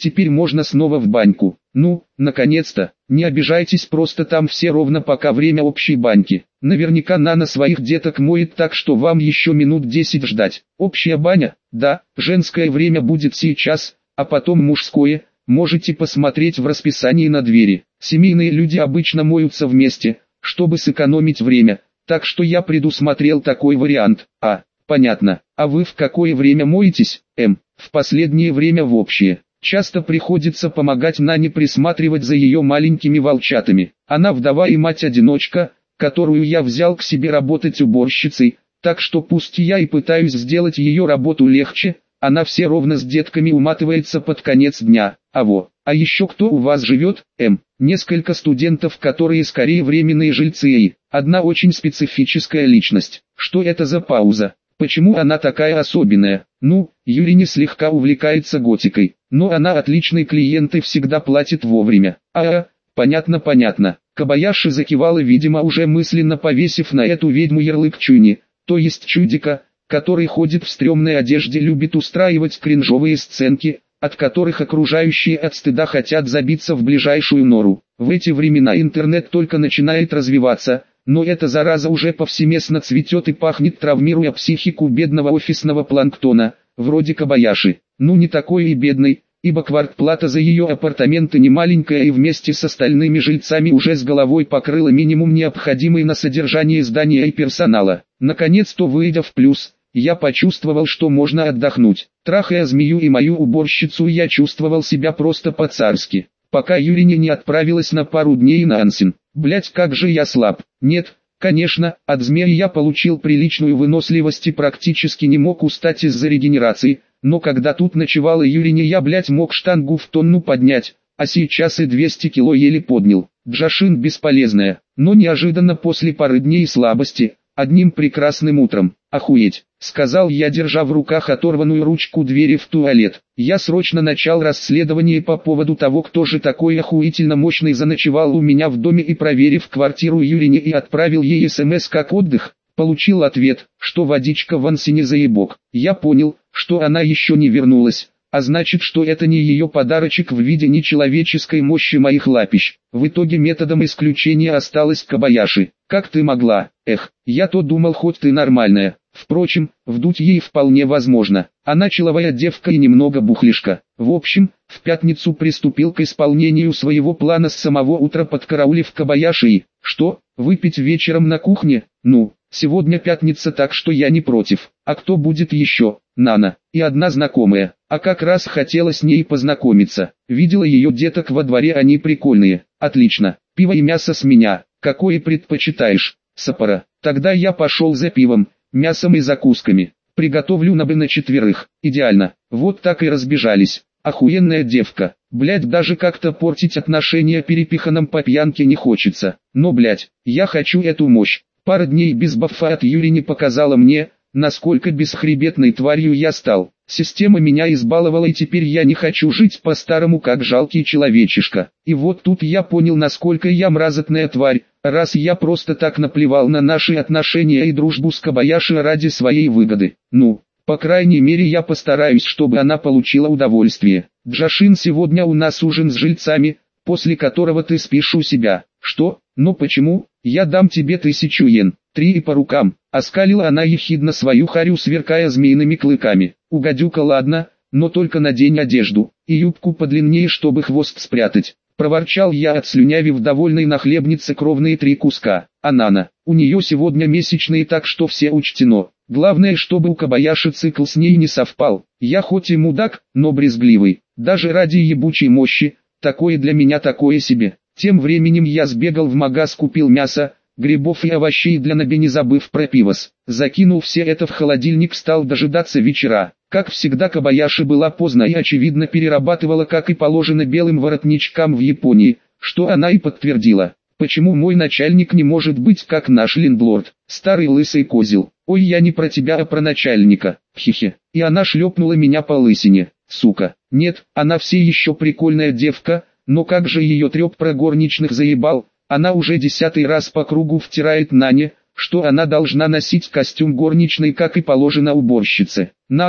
теперь можно снова в баньку. Ну, наконец-то, не обижайтесь, просто там все ровно пока время общей баньки. Наверняка Нана своих деток моет, так что вам еще минут десять ждать. Общая баня? Да, женское время будет сейчас, а потом мужское. Можете посмотреть в расписании на двери. Семейные люди обычно моются вместе, чтобы сэкономить время, так что я предусмотрел такой вариант. А, понятно. А вы в какое время моетесь? М. В последнее время в общее. Часто приходится помогать Нане присматривать за ее маленькими волчатами. Она вдова и мать-одиночка, которую я взял к себе работать уборщицей, так что пусть я и пытаюсь сделать ее работу легче, она все ровно с детками уматывается под конец дня. А во, а еще кто у вас живет? М. Несколько студентов, которые скорее временные жильцы и одна очень специфическая личность. Что это за пауза? Почему она такая особенная? Ну, Юрий слегка увлекается готикой, но она отличный клиент и всегда платит вовремя. А, понятно, понятно. Кобаяши закивала, видимо уже мысленно повесив на эту ведьму ярлык Чуни, то есть чудика, который ходит в стрёмной одежде, любит устраивать кринжовые сценки, от которых окружающие от стыда хотят забиться в ближайшую нору. В эти времена интернет только начинает развиваться, но эта зараза уже повсеместно цветет и пахнет, травмируя психику бедного офисного планктона, вроде Кобаяши. Ну не такой и бедный, ибо квартплата за ее апартаменты не маленькая и вместе с остальными жильцами уже с головой покрыла минимум, необходимый на содержание здания и персонала. Наконец-то, выйдя в плюс, я почувствовал, что можно отдохнуть. Трахая змею и мою уборщицу, я чувствовал себя просто по-царски, пока Юрине не отправилась на пару дней на Ансин. Блять, как же я слаб. Нет, конечно, от змеи я получил приличную выносливость и практически не мог устать из-за регенерации, но когда тут ночевала Юрине, я, блять, мог штангу в тонну поднять, а сейчас и двести кило еле поднял. Джашин бесполезная, но неожиданно после пары дней слабости, одним прекрасным утром, охуеть, сказал я, держа в руках оторванную ручку двери в туалет. Я срочно начал расследование по поводу того, кто же такой охуительно мощный заночевал у меня в доме, и, проверив квартиру Юрине и отправил ей смс как отдых, получил ответ, что водичка в Ансине заебок. Я понял, что она еще не вернулась, а значит, что это не ее подарочек в виде нечеловеческой мощи моих лапищ. В итоге методом исключения осталась Кобаяши. Как ты могла? Эх, я-то думал, хоть ты нормальная. Впрочем, вдуть ей вполне возможно. Она человая девка и немного бухлишка. В общем, в пятницу приступил к исполнению своего плана с самого утра, подкараулив Кобаяши и... Что? Выпить вечером на кухне? Ну, сегодня пятница, так что я не против. А кто будет еще? Нана. И одна знакомая. А как раз хотела с ней познакомиться. Видела ее деток во дворе, они прикольные. Отлично. Пиво и мясо с меня. Какое предпочитаешь? Сапора. Тогда я пошел за пивом, мясом и закусками. Приготовлю на бы на четверых. Идеально. Вот так и разбежались. Охуенная девка. Блять, даже как-то портить отношения перепиханом по пьянке не хочется. Но, блять, я хочу эту мощь. Пара дней без бафа от Юри не показала мне, насколько бесхребетной тварью я стал. Система меня избаловала, и теперь я не хочу жить по-старому, как жалкий человечишка. И вот тут я понял, насколько я мразотная тварь, раз я просто так наплевал на наши отношения и дружбу с Кобаяши ради своей выгоды. Ну, по крайней мере, я постараюсь, чтобы она получила удовольствие. Джашин, сегодня у нас ужин с жильцами, после которого ты спишь у себя. Что? Но почему? Я дам тебе тысячу йен. Три и по рукам. Оскалила она ехидно свою харю, сверкая змеиными клыками. У гадюка, ладно, но только надень одежду и юбку подлиннее, чтобы хвост спрятать. Проворчал я, отслюнявив довольной нахлебнице кровные три куска. А Нана, у нее сегодня месячные, так что все учтено. Главное, чтобы у Кобаяши цикл с ней не совпал. Я хоть и мудак, но брезгливый. Даже ради ебучей мощи, такое для меня такое себе. Тем временем я сбегал в магаз, купил мясо, грибов и овощей для Наби, не забыв про пивос. Закинул все это в холодильник, стал дожидаться вечера. Как всегда, Кобаяши была поздно и очевидно перерабатывала, как и положено белым воротничкам в Японии, что она и подтвердила. Почему мой начальник не может быть как наш лендлорд, старый лысый козел? Ой, я не про тебя, а про начальника. Хихи. И она шлепнула меня по лысине. Сука. Нет, она все еще прикольная девка, но как же ее треп про горничных заебал. Она уже десятый раз по кругу втирает Нане, что она должна носить костюм горничной, как и положено уборщице. Нану,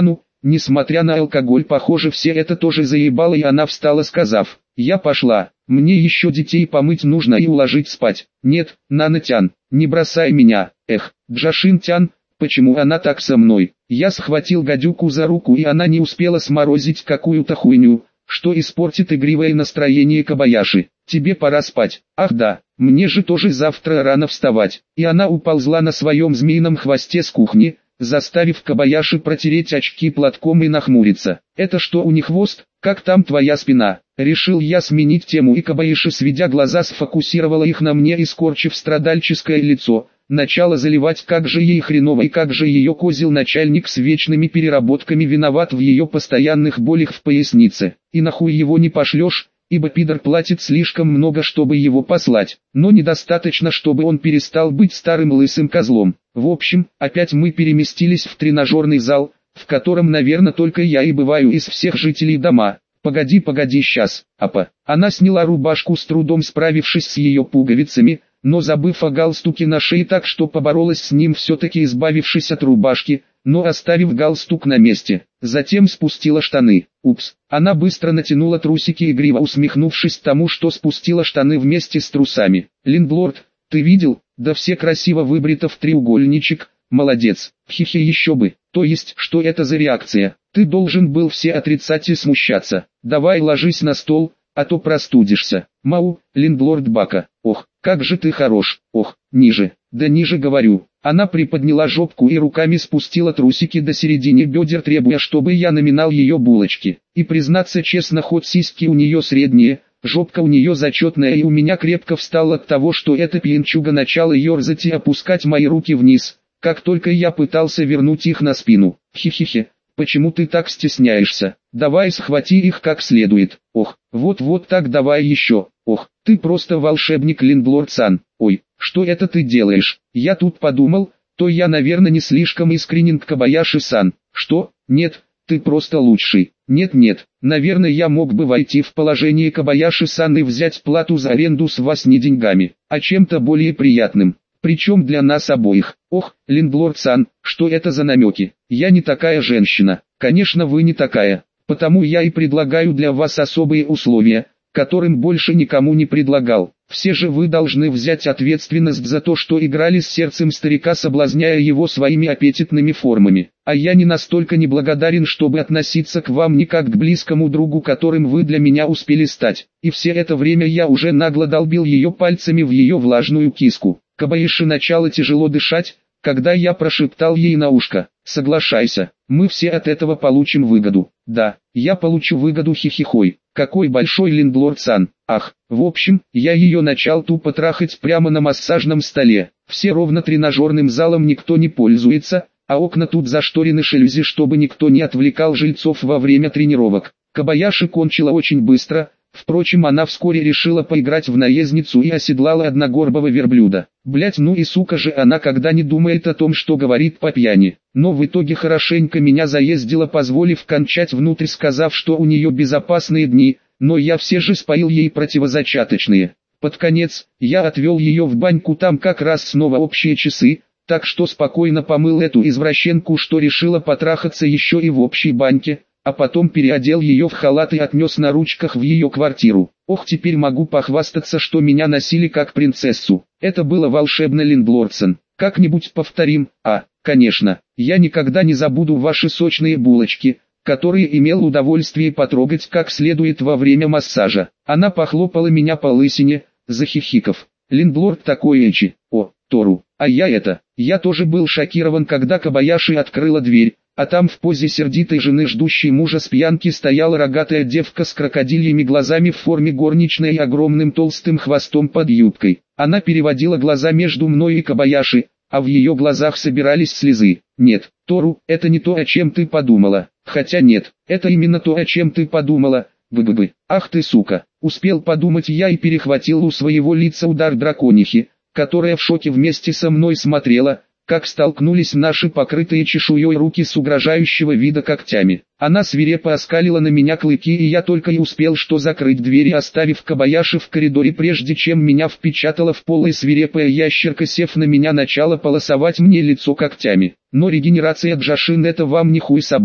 Несмотря на алкоголь, похоже, все это тоже заебало, и она встала, сказав: «Я пошла, мне еще детей помыть нужно и уложить спать». «Нет, Нанотян, не бросай меня». «Эх, Джашин-тян, почему она так со мной?» Я схватил гадюку за руку, и она не успела сморозить какую-то хуйню, что испортит игривое настроение Кобаяши. «Тебе пора спать». «Ах да, мне же тоже завтра рано вставать». И она уползла на своем змеином хвосте с кухни, заставив Кобаяши протереть очки платком и нахмуриться. «Это что у них хвост? Как там твоя спина?» Решил я сменить тему, и Кобаяши, сведя глаза, сфокусировала их на мне и, скорчив страдальческое лицо, начала заливать, как же ей хреново и как же ее козел-начальник с вечными переработками виноват в ее постоянных болях в пояснице. И нахуй его не пошлешь, ибо пидор платит слишком много, чтобы его послать, но недостаточно, чтобы он перестал быть старым лысым козлом. В общем, опять мы переместились в тренажерный зал, в котором, наверное, только я и бываю из всех жителей дома. «Погоди, погоди, сейчас, апа». Она сняла рубашку, с трудом справившись с ее пуговицами, но забыв о галстуке на шее, так что поборолась с ним, все-таки избавившись от рубашки, но оставив галстук на месте. Затем спустила штаны. Упс. Она быстро натянула трусики, игриво усмехнувшись тому, что спустила штаны вместе с трусами. «Линдлорд, ты видел? Да все красиво выбрито в треугольничек. Молодец». Хихи, еще бы. То есть, что это за реакция? Ты должен был все отрицать и смущаться. Давай ложись на стол, а то простудишься. Мау, Линдлорд Бака. Ох, как же ты хорош. Ох, ниже. Да ниже, говорю. Она приподняла жопку и руками спустила трусики до середины бедер, требуя, чтобы я наминал ее булочки. И признаться честно, хоть сиськи у нее средние, жопка у нее зачетная, и у меня крепко встало от того, что эта пьянчуга начала ерзать и опускать мои руки вниз, как только я пытался вернуть их на спину. Хи-хи-хи. Почему ты так стесняешься? Давай схвати их как следует. Ох, вот-вот так, давай еще. Ох, ты просто волшебник, Линдлорд-сан. Ой, что это ты делаешь? Я тут подумал, то я, наверное, не слишком искренен к Кобаяши-сан. Что? Нет, ты просто лучший. Нет-нет, наверное, я мог бы войти в положение Кобаяши-сан и взять плату за аренду с вас не деньгами, а чем-то более приятным. Причем для нас обоих. Ох, Линдлорд-сан, что это за намеки? Я не такая женщина. Конечно, вы не такая. Потому я и предлагаю для вас особые условия, которым больше никому не предлагал. Все же вы должны взять ответственность за то, что играли с сердцем старика, соблазняя его своими аппетитными формами. А я не настолько неблагодарен, чтобы относиться к вам не как к близкому другу, которым вы для меня успели стать. И все это время я уже нагло долбил ее пальцами в ее влажную киску. Кобаяши начала тяжело дышать, когда я прошептал ей на ушко: «Соглашайся, мы все от этого получим выгоду». «Да, я получу выгоду, хихихой. Какой большой Линдлорд-сан». Ах, в общем, я ее начал тупо трахать прямо на массажном столе. Все ровно тренажерным залом никто не пользуется, а окна тут зашторены жалюзи, чтобы никто не отвлекал жильцов во время тренировок. Кобаяши кончила очень быстро. Впрочем, она вскоре решила поиграть в наездницу и оседлала одногорбого верблюда. Блять, ну и сука же она, когда не думает о том, что говорит по пьяни. Но в итоге хорошенько меня заездила, позволив кончать внутрь, сказав, что у нее безопасные дни, но я все же споил ей противозачаточные. Под конец, я отвел ее в баньку, там как раз снова общие часы, так что спокойно помыл эту извращенку, что решила потрахаться еще и в общей баньке, а потом переодел ее в халат и отнес на ручках в ее квартиру. Ох, теперь могу похвастаться, что меня носили как принцессу. Это было волшебно, Линдлорд-сан. Как-нибудь повторим. А, конечно, я никогда не забуду ваши сочные булочки, которые имел удовольствие потрогать как следует во время массажа. Она похлопала меня по лысине, захихиков. Линдлорд такой эчи. О, Тору, а я это. Я тоже был шокирован, когда Кобаяши открыла дверь. А там в позе сердитой жены, ждущей мужа с пьянки, стояла рогатая девка с крокодильями глазами в форме горничной и огромным толстым хвостом под юбкой. Она переводила глаза между мной и Кобаяши, а в ее глазах собирались слезы. Нет, Тору, это не то, о чем ты подумала. Хотя нет, это именно то, о чем ты подумала. Бы-бы-бы. Ах ты сука. Успел подумать я и перехватил у своего лица удар драконихи, которая в шоке вместе со мной смотрела, как столкнулись наши покрытые чешуей руки с угрожающего вида когтями. Она свирепо оскалила на меня клыки, и я только и успел что закрыть двери, оставив Кобаяши в коридоре, прежде чем меня впечатала в пол, и свирепая ящерка, сев на меня, начала полосовать мне лицо когтями. Но регенерация, Джашин, это вам не хуй собачий.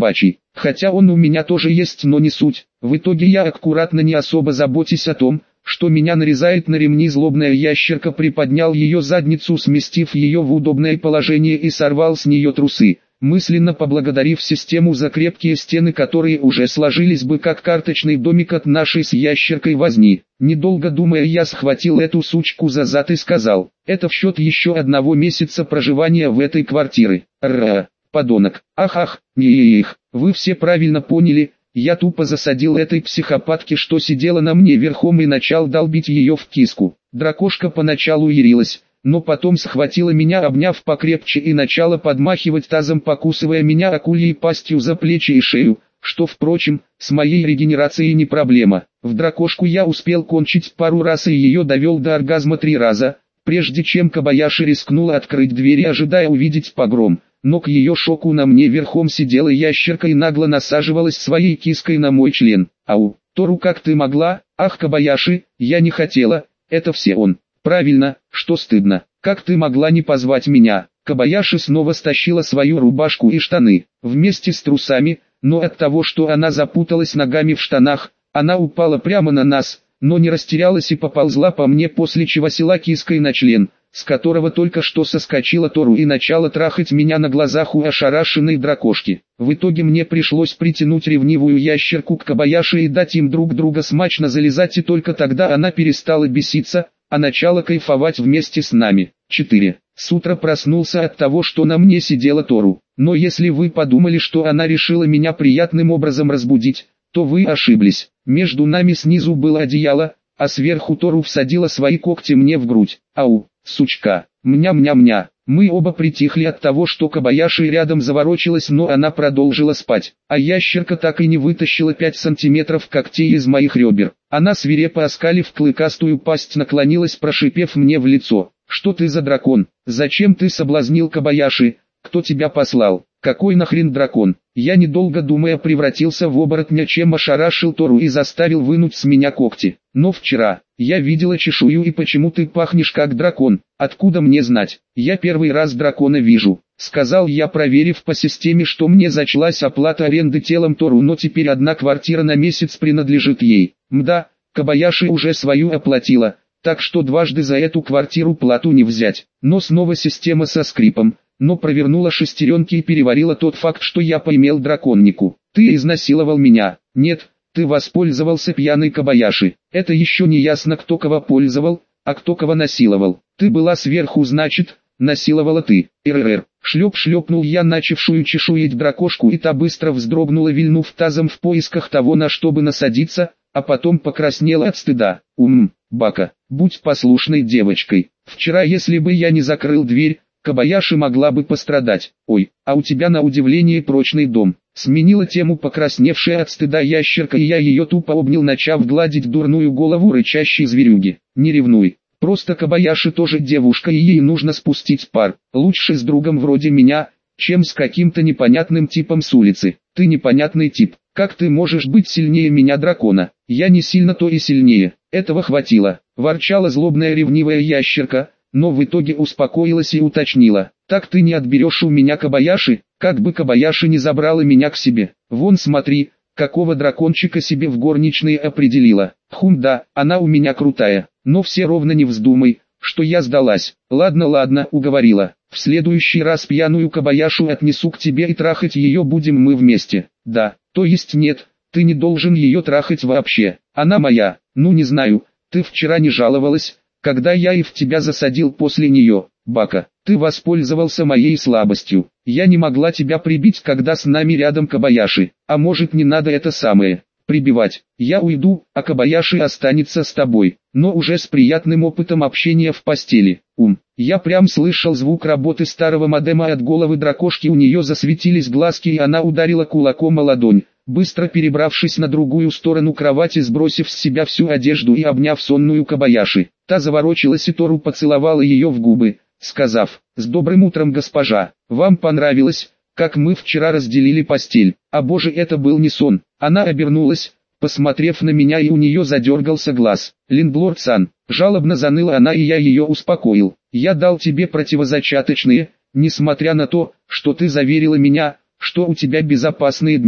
Хотя он у меня тоже есть, но не суть. В итоге я аккуратно, не особо заботясь о том, что меня нарезает на ремни, злобная ящерка приподнял ее задницу, сместив ее в удобное положение, и сорвал с нее трусы, мысленно поблагодарив систему за крепкие стены, которые уже сложились бы как карточный домик от нашей с ящеркой возни. Недолго думая, я схватил эту сучку за зад и сказал: это в счет еще одного месяца проживания в этой квартире. Ра, подонок. Ах-ах, не их. Вы все правильно поняли. Я тупо засадил этой психопатке, что сидела на мне верхом, и начал долбить ее в киску. Дракошка поначалу ярилась, но потом схватила меня, обняв покрепче, и начала подмахивать тазом, покусывая меня акульей пастью за плечи и шею, что, впрочем, с моей регенерацией не проблема. В дракошку я успел кончить пару раз и ее довел до оргазма три раза, прежде чем Кобаяши рискнула открыть двери, ожидая увидеть погром. Но к ее шоку на мне верхом сидела ящерка и нагло насаживалась своей киской на мой член. Ау, Тору, как ты могла? Ах, Кобаяши, я не хотела, это все он. Правильно, что стыдно, как ты могла не позвать меня? Кобаяши снова стащила свою рубашку и штаны, вместе с трусами, но от того, что она запуталась ногами в штанах, она упала прямо на нас, но не растерялась и поползла по мне, после чего села киской на член, с которого только что соскочила Тору, и начала трахать меня на глазах у ошарашенной дракошки. В итоге мне пришлось притянуть ревнивую ящерку к Кобаяши и дать им друг друга смачно залезать, и только тогда она перестала беситься, а начала кайфовать вместе с нами. четыре. С утра проснулся от того, что на мне сидела Тору. Но если вы подумали, что она решила меня приятным образом разбудить, то вы ошиблись. Между нами снизу было одеяло, а сверху Тору всадила свои когти мне в грудь. Ау, сучка, мня-мня-мня. Мы оба притихли от того, что Кобаяши рядом заворочилась, но она продолжила спать, а ящерка так и не вытащила пять сантиметров когтей из моих ребер. Она, свирепо оскалив клыкастую пасть, наклонилась, прошипев мне в лицо: что ты за дракон? Зачем ты соблазнил Кобаяши? Кто тебя послал? Какой нахрен дракон? Я, недолго думая, превратился в оборотня, чем ошарашил Тору и заставил вынуть с меня когти. Но вчера я видела чешую, и почему ты пахнешь как дракон? Откуда мне знать? Я первый раз дракона вижу, сказал я, проверив по системе, что мне зачлась оплата аренды телом Тору, но теперь одна квартира на месяц принадлежит ей. Мда, Кобаяши уже свою оплатила, так что дважды за эту квартиру плату не взять. Но снова система со скрипом, но провернула шестеренки и переварила тот факт, что я поимел драконнику. Ты изнасиловал меня. Нет, ты воспользовался пьяной Кобаяши. Это еще не ясно, кто кого пользовал, а кто кого насиловал. Ты была сверху, значит, насиловала ты. РРР. Шлеп шлепнул я начавшую чешуять дракошку, и та быстро вздрогнула, вильнув тазом в поисках того, на что бы насадиться, а потом покраснела от стыда. Ум, Бака, будь послушной девочкой. Вчера, если бы я не закрыл дверь, Кобаяши могла бы пострадать. Ой, а у тебя на удивление прочный дом. Сменила тему покрасневшая от стыда ящерка, и я ее тупо обнял, начав гладить дурную голову рычащей зверюги. Не ревнуй. Просто Кобаяши тоже девушка, и ей нужно спустить пар. Лучше с другом вроде меня, чем с каким-то непонятным типом с улицы. Ты непонятный тип. Как ты можешь быть сильнее меня, дракона? Я не сильно, то и сильнее. Этого хватило. Ворчала злобная ревнивая ящерка, но в итоге успокоилась и уточнила: так ты не отберешь у меня Кобаяши? Как бы Кобаяши не забрала меня к себе. Вон смотри, какого дракончика себе в горничные определила. Хум, да, она у меня крутая, но все ровно не вздумай, что я сдалась. Ладно, ладно, уговорила. В следующий раз пьяную Кобаяшу отнесу к тебе, и трахать ее будем мы вместе. Да, то есть нет, ты не должен ее трахать вообще. Она моя. Ну не знаю, ты вчера не жаловалась, когда я и в тебя засадил после нее. Бака, ты воспользовался моей слабостью. Я не могла тебя прибить, когда с нами рядом Кобаяши. А может, не надо это самое прибивать. Я уйду, а Кобаяши останется с тобой, но уже с приятным опытом общения в постели. Ум. Я прям слышал звук работы старого модема от головы дракошки, у нее засветились глазки, и она ударила кулаком о ладонь, быстро перебравшись на другую сторону кровати, сбросив с себя всю одежду и обняв сонную Кобаяши. Та заворочилась, и Тору поцеловала ее в губы, сказав: «С добрым утром, госпожа, вам понравилось, как мы вчера разделили постель? А боже, это был не сон». Она обернулась, посмотрев на меня, и у нее задергался глаз. «Линдлорд-сан», жалобно заныла она, и я ее успокоил. «Я дал тебе противозачаточные, несмотря на то, что ты заверила меня, что у тебя безопасные дни.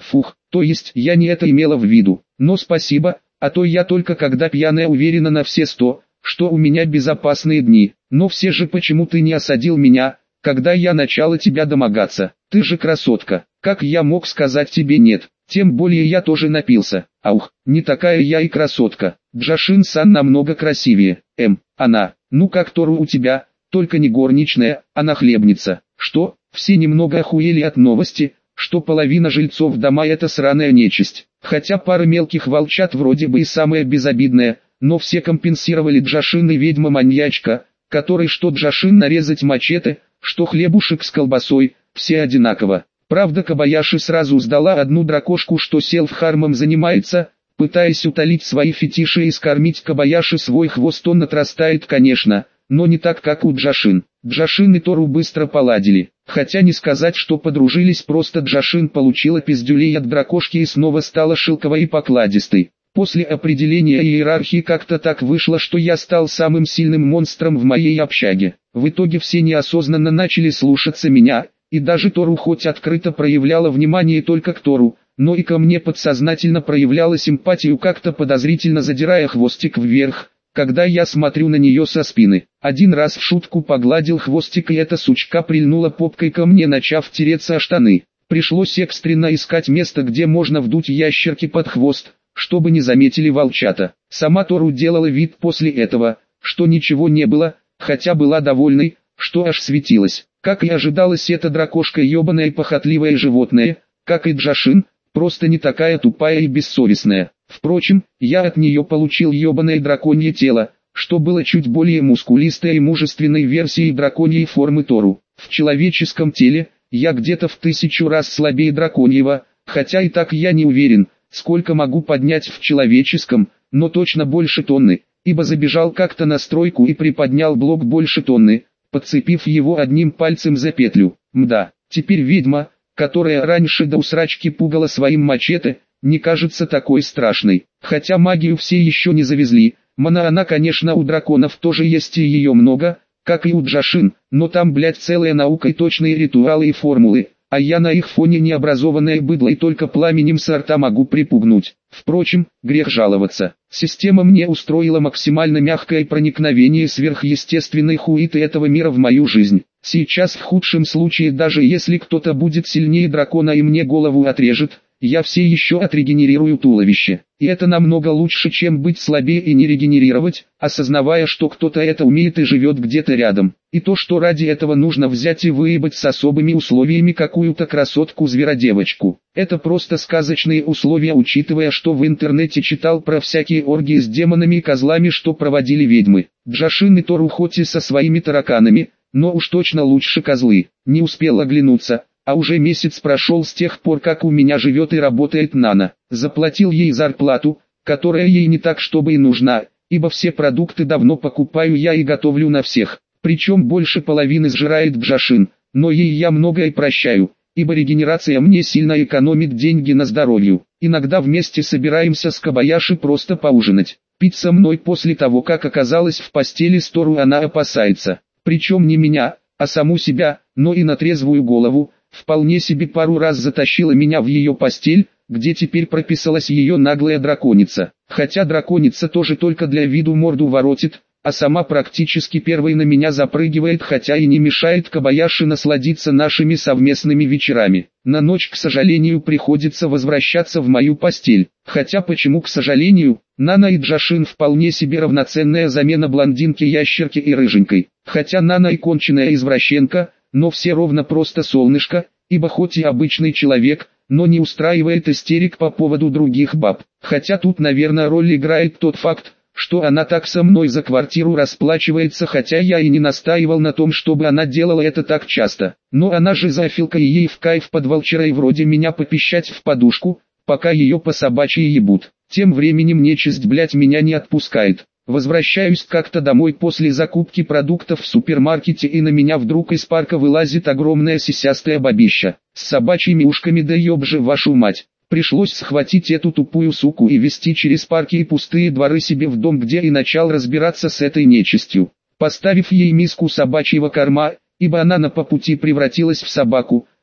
Фух, то есть я не это имела в виду, но спасибо, а то я только когда пьяная уверена на все сто, что у меня безопасные дни, но все же почему ты не осадил меня, когда я начала тебя домогаться, ты же красотка, как я мог сказать тебе нет, тем более я тоже напился, аух, не такая я и красотка, Джашин-сан намного красивее, эм, она, ну как Тору у тебя, только не горничная, а нахлебница, что, все немного охуели от новости, что половина жильцов дома это сраная нечисть, хотя пара мелких волчат вроде бы и самая безобидная, но все компенсировали Джашин и ведьма-маньячка, который что Джашин нарезать мачете, что хлебушек с колбасой, все одинаково. Правда Кобаяши сразу сдала одну дракошку, что селф-хармом занимается, пытаясь утолить свои фетиши и скормить Кобаяши свой хвост, он отрастает конечно, но не так как у Джашин. Джашин и Тору быстро поладили, хотя не сказать что подружились, просто Джашин получила пиздюлей от дракошки и снова стала шелковой и покладистой. После определения иерархии как-то так вышло, что я стал самым сильным монстром в моей общаге. В итоге все неосознанно начали слушаться меня, и даже Тору хоть открыто проявляла внимание только к Тору, но и ко мне подсознательно проявляла симпатию, как-то подозрительно задирая хвостик вверх, когда я смотрю на нее со спины. Один раз в шутку погладил хвостик, и эта сучка прильнула попкой ко мне, начав тереться о штаны. Пришлось экстренно искать место, где можно вдуть ящерки под хвост, чтобы не заметили волчата. Сама Тору делала вид после этого, что ничего не было, хотя была довольной, что аж светилась. Как и ожидалось, эта дракошка ебаное и похотливое животное, как и Джашин, просто не такая тупая и бессовестная. Впрочем, я от нее получил ебаное драконье тело, что было чуть более мускулистой и мужественной версией драконьей формы Тору. В человеческом теле, я где-то в тысячу раз слабее драконьего, хотя и так я не уверен, сколько могу поднять в человеческом, но точно больше тонны, ибо забежал как-то на стройку и приподнял блок больше тонны, подцепив его одним пальцем за петлю. Мда, теперь ведьма, которая раньше до усрачки пугала своим мачете, не кажется такой страшной. Хотя магию все еще не завезли, мана она конечно у драконов тоже есть и ее много, как и у Джашин, но там блять целая наука и точные ритуалы и формулы, а я на их фоне необразованное быдло и только пламенем со рта могу припугнуть. Впрочем, грех жаловаться. Система мне устроила максимально мягкое проникновение сверхъестественной хуиты этого мира в мою жизнь. Сейчас в худшем случае, даже если кто-то будет сильнее дракона и мне голову отрежет, я все еще отрегенерирую туловище. И это намного лучше, чем быть слабее и не регенерировать, осознавая, что кто-то это умеет и живет где-то рядом. И то, что ради этого нужно взять и выебать с особыми условиями какую-то красотку-зверодевочку. Это просто сказочные условия, учитывая, что в интернете читал про всякие оргии с демонами и козлами, что проводили ведьмы. Джашин и Тору хоть и со своими тараканами, но уж точно лучше козлы. Не успел оглянуться. А уже месяц прошел с тех пор, как у меня живет и работает Нана. Заплатил ей зарплату, которая ей не так чтобы и нужна, ибо все продукты давно покупаю я и готовлю на всех. Причем больше половины сжирает Джашин, но ей я многое прощаю, ибо регенерация мне сильно экономит деньги на здоровью. Иногда вместе собираемся с Кобаяши просто поужинать. Пить со мной после того, как оказалась в постели с Тору, она опасается. Причем не меня, а саму себя, но и на трезвую голову. Вполне себе пару раз затащила меня в ее постель, где теперь прописалась ее наглая драконица. Хотя драконица тоже только для виду морду воротит, а сама практически первой на меня запрыгивает, хотя и не мешает Кобаяши насладиться нашими совместными вечерами. На ночь, к сожалению, приходится возвращаться в мою постель. Хотя почему к сожалению, Нана и Джашин вполне себе равноценная замена блондинке, ящерке и рыженькой. Хотя Нана и конченая извращенка, но все ровно просто солнышко, ибо хоть и обычный человек, но не устраивает истерик по поводу других баб. Хотя тут, наверное, роль играет тот факт, что она так со мной за квартиру расплачивается, хотя я и не настаивал на том, чтобы она делала это так часто. Но она же зафилка, и ей в кайф под волчарой вроде меня попищать в подушку, пока ее по собачьи ебут. Тем временем нечисть, блять, меня не отпускает. Возвращаюсь как-то домой после закупки продуктов в супермаркете, и на меня вдруг из парка вылазит огромная сисястая бабища с собачьими ушками, да ёб же вашу мать. Пришлось схватить эту тупую суку и везти через парки и пустые дворы себе в дом, где и начал разбираться с этой нечистью. Поставив ей миску собачьего корма, ибо она на по пути превратилась в собаку,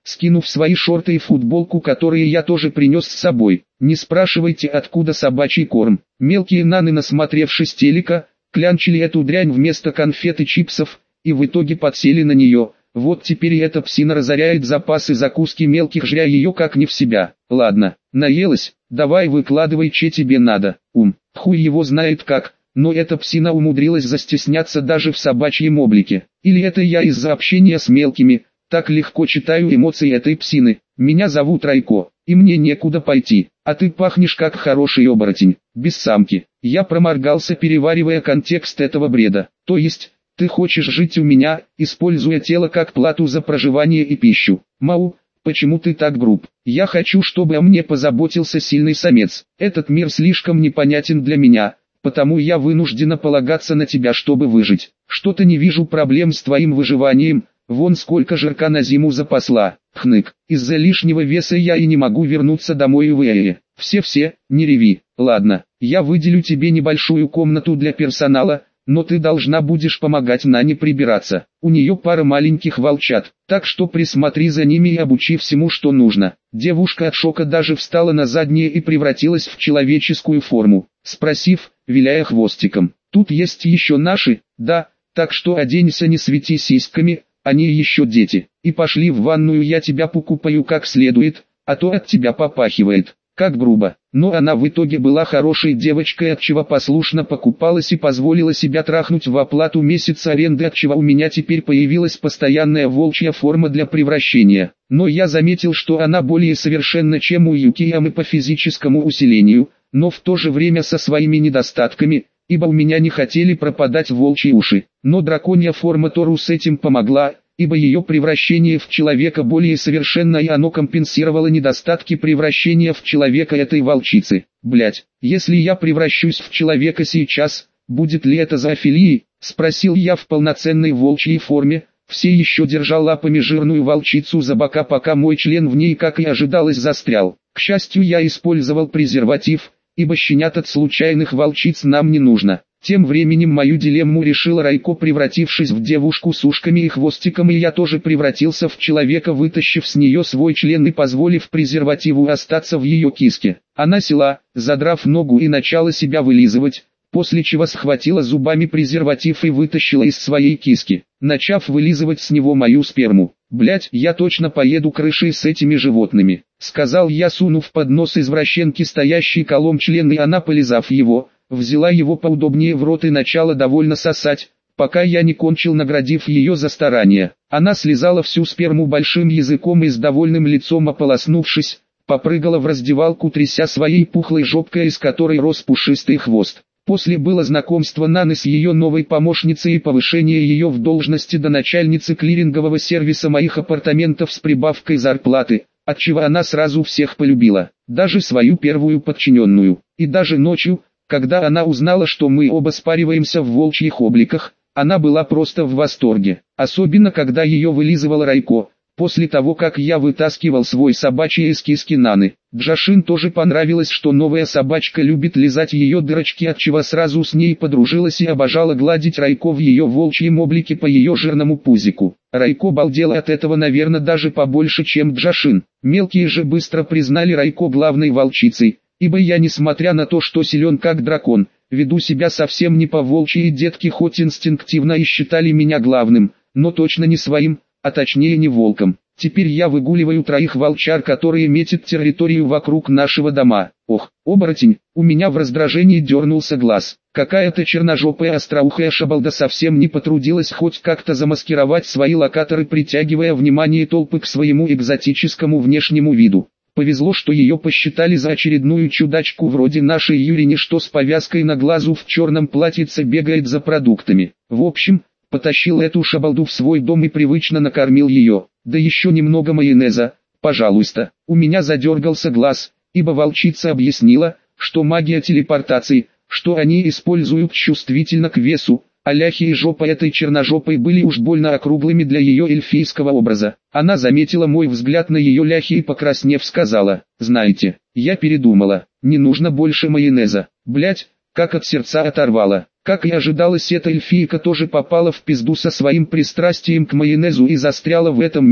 скинув свои шорты и футболку, которые я тоже принес с собой. Не спрашивайте, откуда собачий корм. Мелкие наны, насмотревшись телека, клянчили эту дрянь вместо конфет и чипсов, и в итоге подсели на нее. Вот теперь и эта псина разоряет запасы закуски мелких, жря ее как не в себя. Ладно, наелась, давай выкладывай, че тебе надо. Ум, хуй его знает как, но эта псина умудрилась застесняться даже в собачьем облике. Или это я из-за общения с мелкими, так легко читаю эмоции этой псины. Меня зовут Райко, и мне некуда пойти, а ты пахнешь как хороший оборотень, без самки. Я проморгался, переваривая контекст этого бреда. То есть, ты хочешь жить у меня, используя тело как плату за проживание и пищу. Мау, почему ты так груб? Я хочу, чтобы о мне позаботился сильный самец. Этот мир слишком непонятен для меня, потому я вынуждена полагаться на тебя, чтобы выжить. Что-то не вижу проблем с твоим выживанием, вон сколько жирка на зиму запасла. Хнык, из-за лишнего веса я и не могу вернуться домой в Эе. Все-все, не реви. Ладно, я выделю тебе небольшую комнату для персонала, но ты должна будешь помогать Нане прибираться. У нее пара маленьких волчат, так что присмотри за ними и обучи всему, что нужно. Девушка от шока даже встала на задние и превратилась в человеческую форму, спросив, виляя хвостиком: тут есть еще наши? Да, так что оденься, не свети сиськами, они еще дети. И пошли в ванную, я тебя покупаю как следует, а то от тебя попахивает. Как грубо, но она в итоге была хорошей девочкой, отчего послушно покупалась и позволила себя трахнуть в оплату месяца аренды, отчего у меня теперь появилась постоянная волчья форма для превращения. Но я заметил, что она более совершенна, чем у Юкиямы по физическому усилению, но в то же время со своими недостатками, ибо у меня не хотели пропадать волчьи уши. Но драконья форма Тору с этим помогла, ибо ее превращение в человека более совершенно, и оно компенсировало недостатки превращения в человека этой волчицы. Блять, если я превращусь в человека сейчас, будет ли это зоофилией? Спросил я в полноценной волчьей форме, все еще держа лапами жирную волчицу за бока, пока мой член в ней, как и ожидалось, застрял. К счастью, я использовал презерватив, ибо щенят от случайных волчиц нам не нужно. Тем временем мою дилемму решила Райко, превратившись в девушку с ушками и хвостиком, и я тоже превратился в человека, вытащив с нее свой член и позволив презервативу остаться в ее киске. Она села, задрав ногу, и начала себя вылизывать, после чего схватила зубами презерватив и вытащила из своей киски, начав вылизывать с него мою сперму. «Блять, я точно поеду крышей с этими животными», — сказал я, сунув под нос извращенки стоящий колом член, и она, полизав его, взяла его поудобнее в рот и начала довольно сосать, пока я не кончил, наградив ее за старание. Она слизала всю сперму большим языком и с довольным лицом, ополоснувшись, попрыгала в раздевалку, тряся своей пухлой жопкой, из которой рос пушистый хвост. После было знакомство Наны с ее новой помощницей и повышение ее в должности до начальницы клирингового сервиса моих апартаментов с прибавкой зарплаты, отчего она сразу всех полюбила, даже свою первую подчиненную. И даже ночью, когда она узнала, что мы оба спариваемся в волчьих обликах, она была просто в восторге, особенно когда ее вылизывал Райко, после того как я вытаскивал свой собачий из киски Наны. Джашин тоже понравилось, что новая собачка любит лизать ее дырочки, отчего сразу с ней подружилась и обожала гладить Райко в ее волчьем облике по ее жирному пузику. Райко балдела от этого, наверное, даже побольше, чем Джашин. Мелкие же быстро признали Райко главной волчицей, ибо я, несмотря на то, что силен как дракон, веду себя совсем не по-волчьи, и детки хоть инстинктивно и считали меня главным, но точно не своим, а точнее не волком. Теперь я выгуливаю троих волчар, которые метят территорию вокруг нашего дома. Ох, оборотень, у меня в раздражении дернулся глаз. Какая-то черножопая остроухая шабалда совсем не потрудилась хоть как-то замаскировать свои локаторы, притягивая внимание толпы к своему экзотическому внешнему виду. Повезло, что ее посчитали за очередную чудачку вроде нашей Юрини, что с повязкой на глазу в черном платьице бегает за продуктами. В общем, потащил эту шабалду в свой дом и привычно накормил ее. Да еще немного майонеза, пожалуйста. У меня задергался глаз, ибо волчица объяснила, что магия телепортации, что они используют, чувствительно к весу, а ляхи и жопа этой черножопой были уж больно округлыми для ее эльфийского образа. Она заметила мой взгляд на ее ляхи и, покраснев, сказала: «Знаете, я передумала, не нужно больше майонеза». Блять, как от сердца оторвала. Как и ожидалось, эта эльфийка тоже попала в пизду со своим пристрастием к майонезу и застряла в этом мире,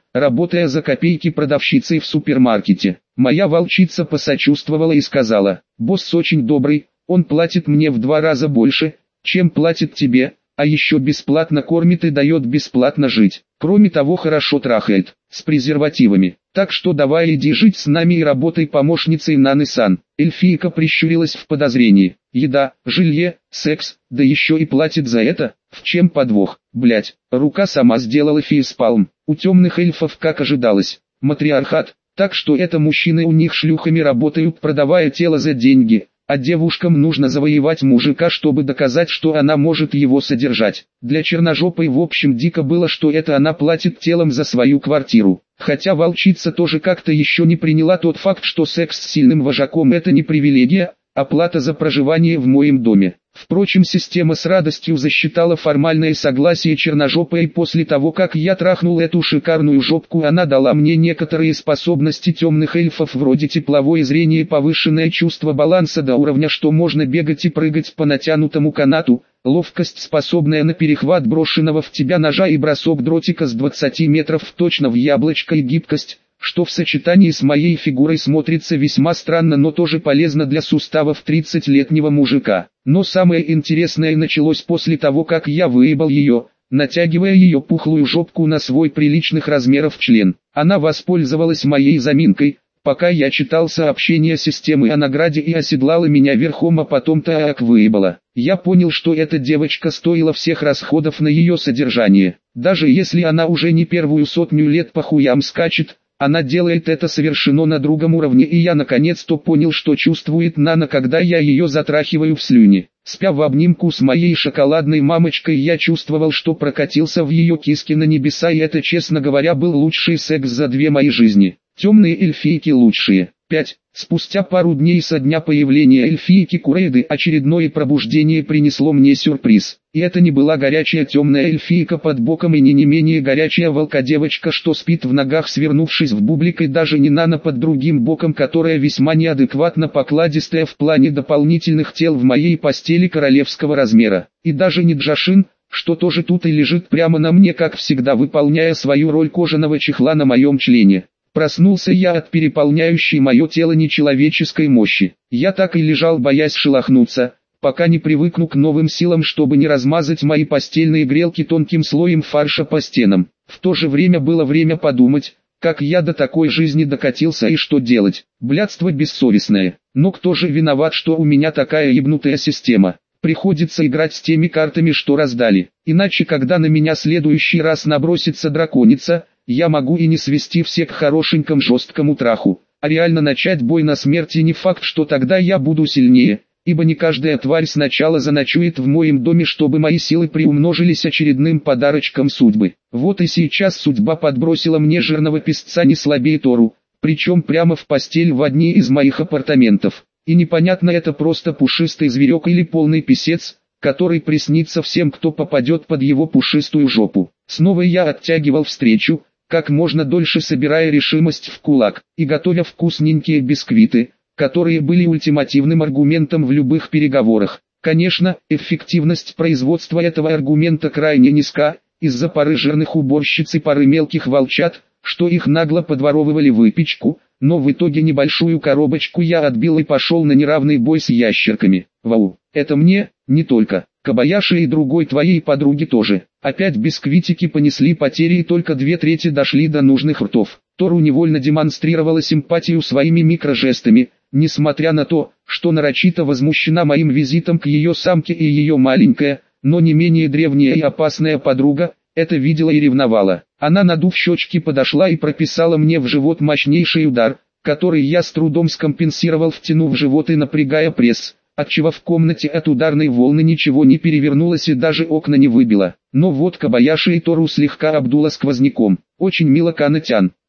работая за копейки продавщицей в супермаркете. Моя волчица посочувствовала и сказала: «Босс очень добрый, он платит мне в два раза больше, чем платит тебе, а еще бесплатно кормит и дает бесплатно жить. Кроме того, хорошо трахает, с презервативами. Так что давай иди жить с нами и работай помощницей Наны-сан». Эльфийка прищурилась в подозрении. Еда, жилье, секс, да еще и платит за это? В чем подвох? Блять, рука сама сделала фейспалм. У темных эльфов, как ожидалось, матриархат, так что это мужчины у них шлюхами работают, продавая тело за деньги. А девушкам нужно завоевать мужика, чтобы доказать, что она может его содержать. Для черножопой в общем дико было, что это она платит телом за свою квартиру. Хотя волчица тоже как-то еще не приняла тот факт, что секс с сильным вожаком это не привилегия, а плата за проживание в моем доме. Впрочем, система с радостью засчитала формальное согласие черножопой, и после того, как я трахнул эту шикарную жопку, она дала мне некоторые способности темных эльфов, вроде тепловое зрение, повышенное чувство баланса до уровня, что можно бегать и прыгать по натянутому канату, ловкость, способная на перехват брошенного в тебя ножа и бросок дротика с двадцати метров точно в яблочко, и гибкость, что в сочетании с моей фигурой смотрится весьма странно, но тоже полезно для суставов тридцатилетнего мужика. Но самое интересное началось после того, как я выебал ее, натягивая ее пухлую жопку на свой приличных размеров член. Она воспользовалась моей заминкой, пока я читал сообщение системы о награде, и оседлала меня верхом, а потом-то ак выебала. Я понял, что эта девочка стоила всех расходов на ее содержание. Даже если она уже не первую сотню лет по хуям скачет, она делает это совершенно на другом уровне, и я наконец-то понял, что чувствует Нана, когда я ее затрахиваю в слюни. Спя в обнимку с моей шоколадной мамочкой, я чувствовал, что прокатился в ее киске на небеса, и это, честно говоря, был лучший секс за две мои жизни. Темные эльфийки лучшие. пять. Спустя пару дней со дня появления эльфийки Курейды очередное пробуждение принесло мне сюрприз. И это не была горячая темная эльфийка под боком, и не не менее горячая волкодевочка, что спит в ногах, свернувшись в бублик, и даже не Нана под другим боком, которая весьма неадекватно покладистая в плане дополнительных тел в моей постели королевского размера. И даже не Джашин, что тоже тут и лежит прямо на мне, как всегда, выполняя свою роль кожаного чехла на моем члене. Проснулся я от переполняющей мое тело нечеловеческой мощи. Я так и лежал, боясь шелохнуться, пока не привыкну к новым силам, чтобы не размазать мои постельные грелки тонким слоем фарша по стенам. В то же время было время подумать, как я до такой жизни докатился и что делать. Блядство бессовестное. Но кто же виноват, что у меня такая ебнутая система? Приходится играть с теми картами, что раздали. Иначе, когда на меня следующий раз набросится драконица, я могу и не свести все к хорошенькому жесткому траху, а реально начать бой на смерть, и не факт, что тогда я буду сильнее, ибо не каждая тварь сначала заночует в моем доме, чтобы мои силы приумножились очередным подарочком судьбы. Вот и сейчас судьба подбросила мне жирного песца не слабее Тору, причем прямо в постель в одни из моих апартаментов. И непонятно, это просто пушистый зверек или полный писец, который приснится всем, кто попадет под его пушистую жопу. Снова я оттягивал встречу, как можно дольше собирая решимость в кулак, и готовя вкусненькие бисквиты, которые были ультимативным аргументом в любых переговорах. Конечно, эффективность производства этого аргумента крайне низка, из-за пары жирных уборщиц и пары мелких волчат, что их нагло подворовывали выпечку, но в итоге небольшую коробочку я отбил и пошел на неравный бой с ящерками. Вау, это мне, не только. Кобаяши и другой твоей подруги тоже. Опять бисквитики понесли потери, и только две трети дошли до нужных ртов. Тору невольно демонстрировала симпатию своими микрожестами, несмотря на то, что нарочито возмущена моим визитом к ее самке, и ее маленькая, но не менее древняя и опасная подруга это видела и ревновала. Она, надув щечки, подошла и прописала мне в живот мощнейший удар, который я с трудом скомпенсировал, втянув живот и напрягая пресс, отчего в комнате от ударной волны ничего не перевернулось и даже окна не выбило. Но вот Кобаяши и Тору слегка обдуло сквозняком. Очень мило, Канатян.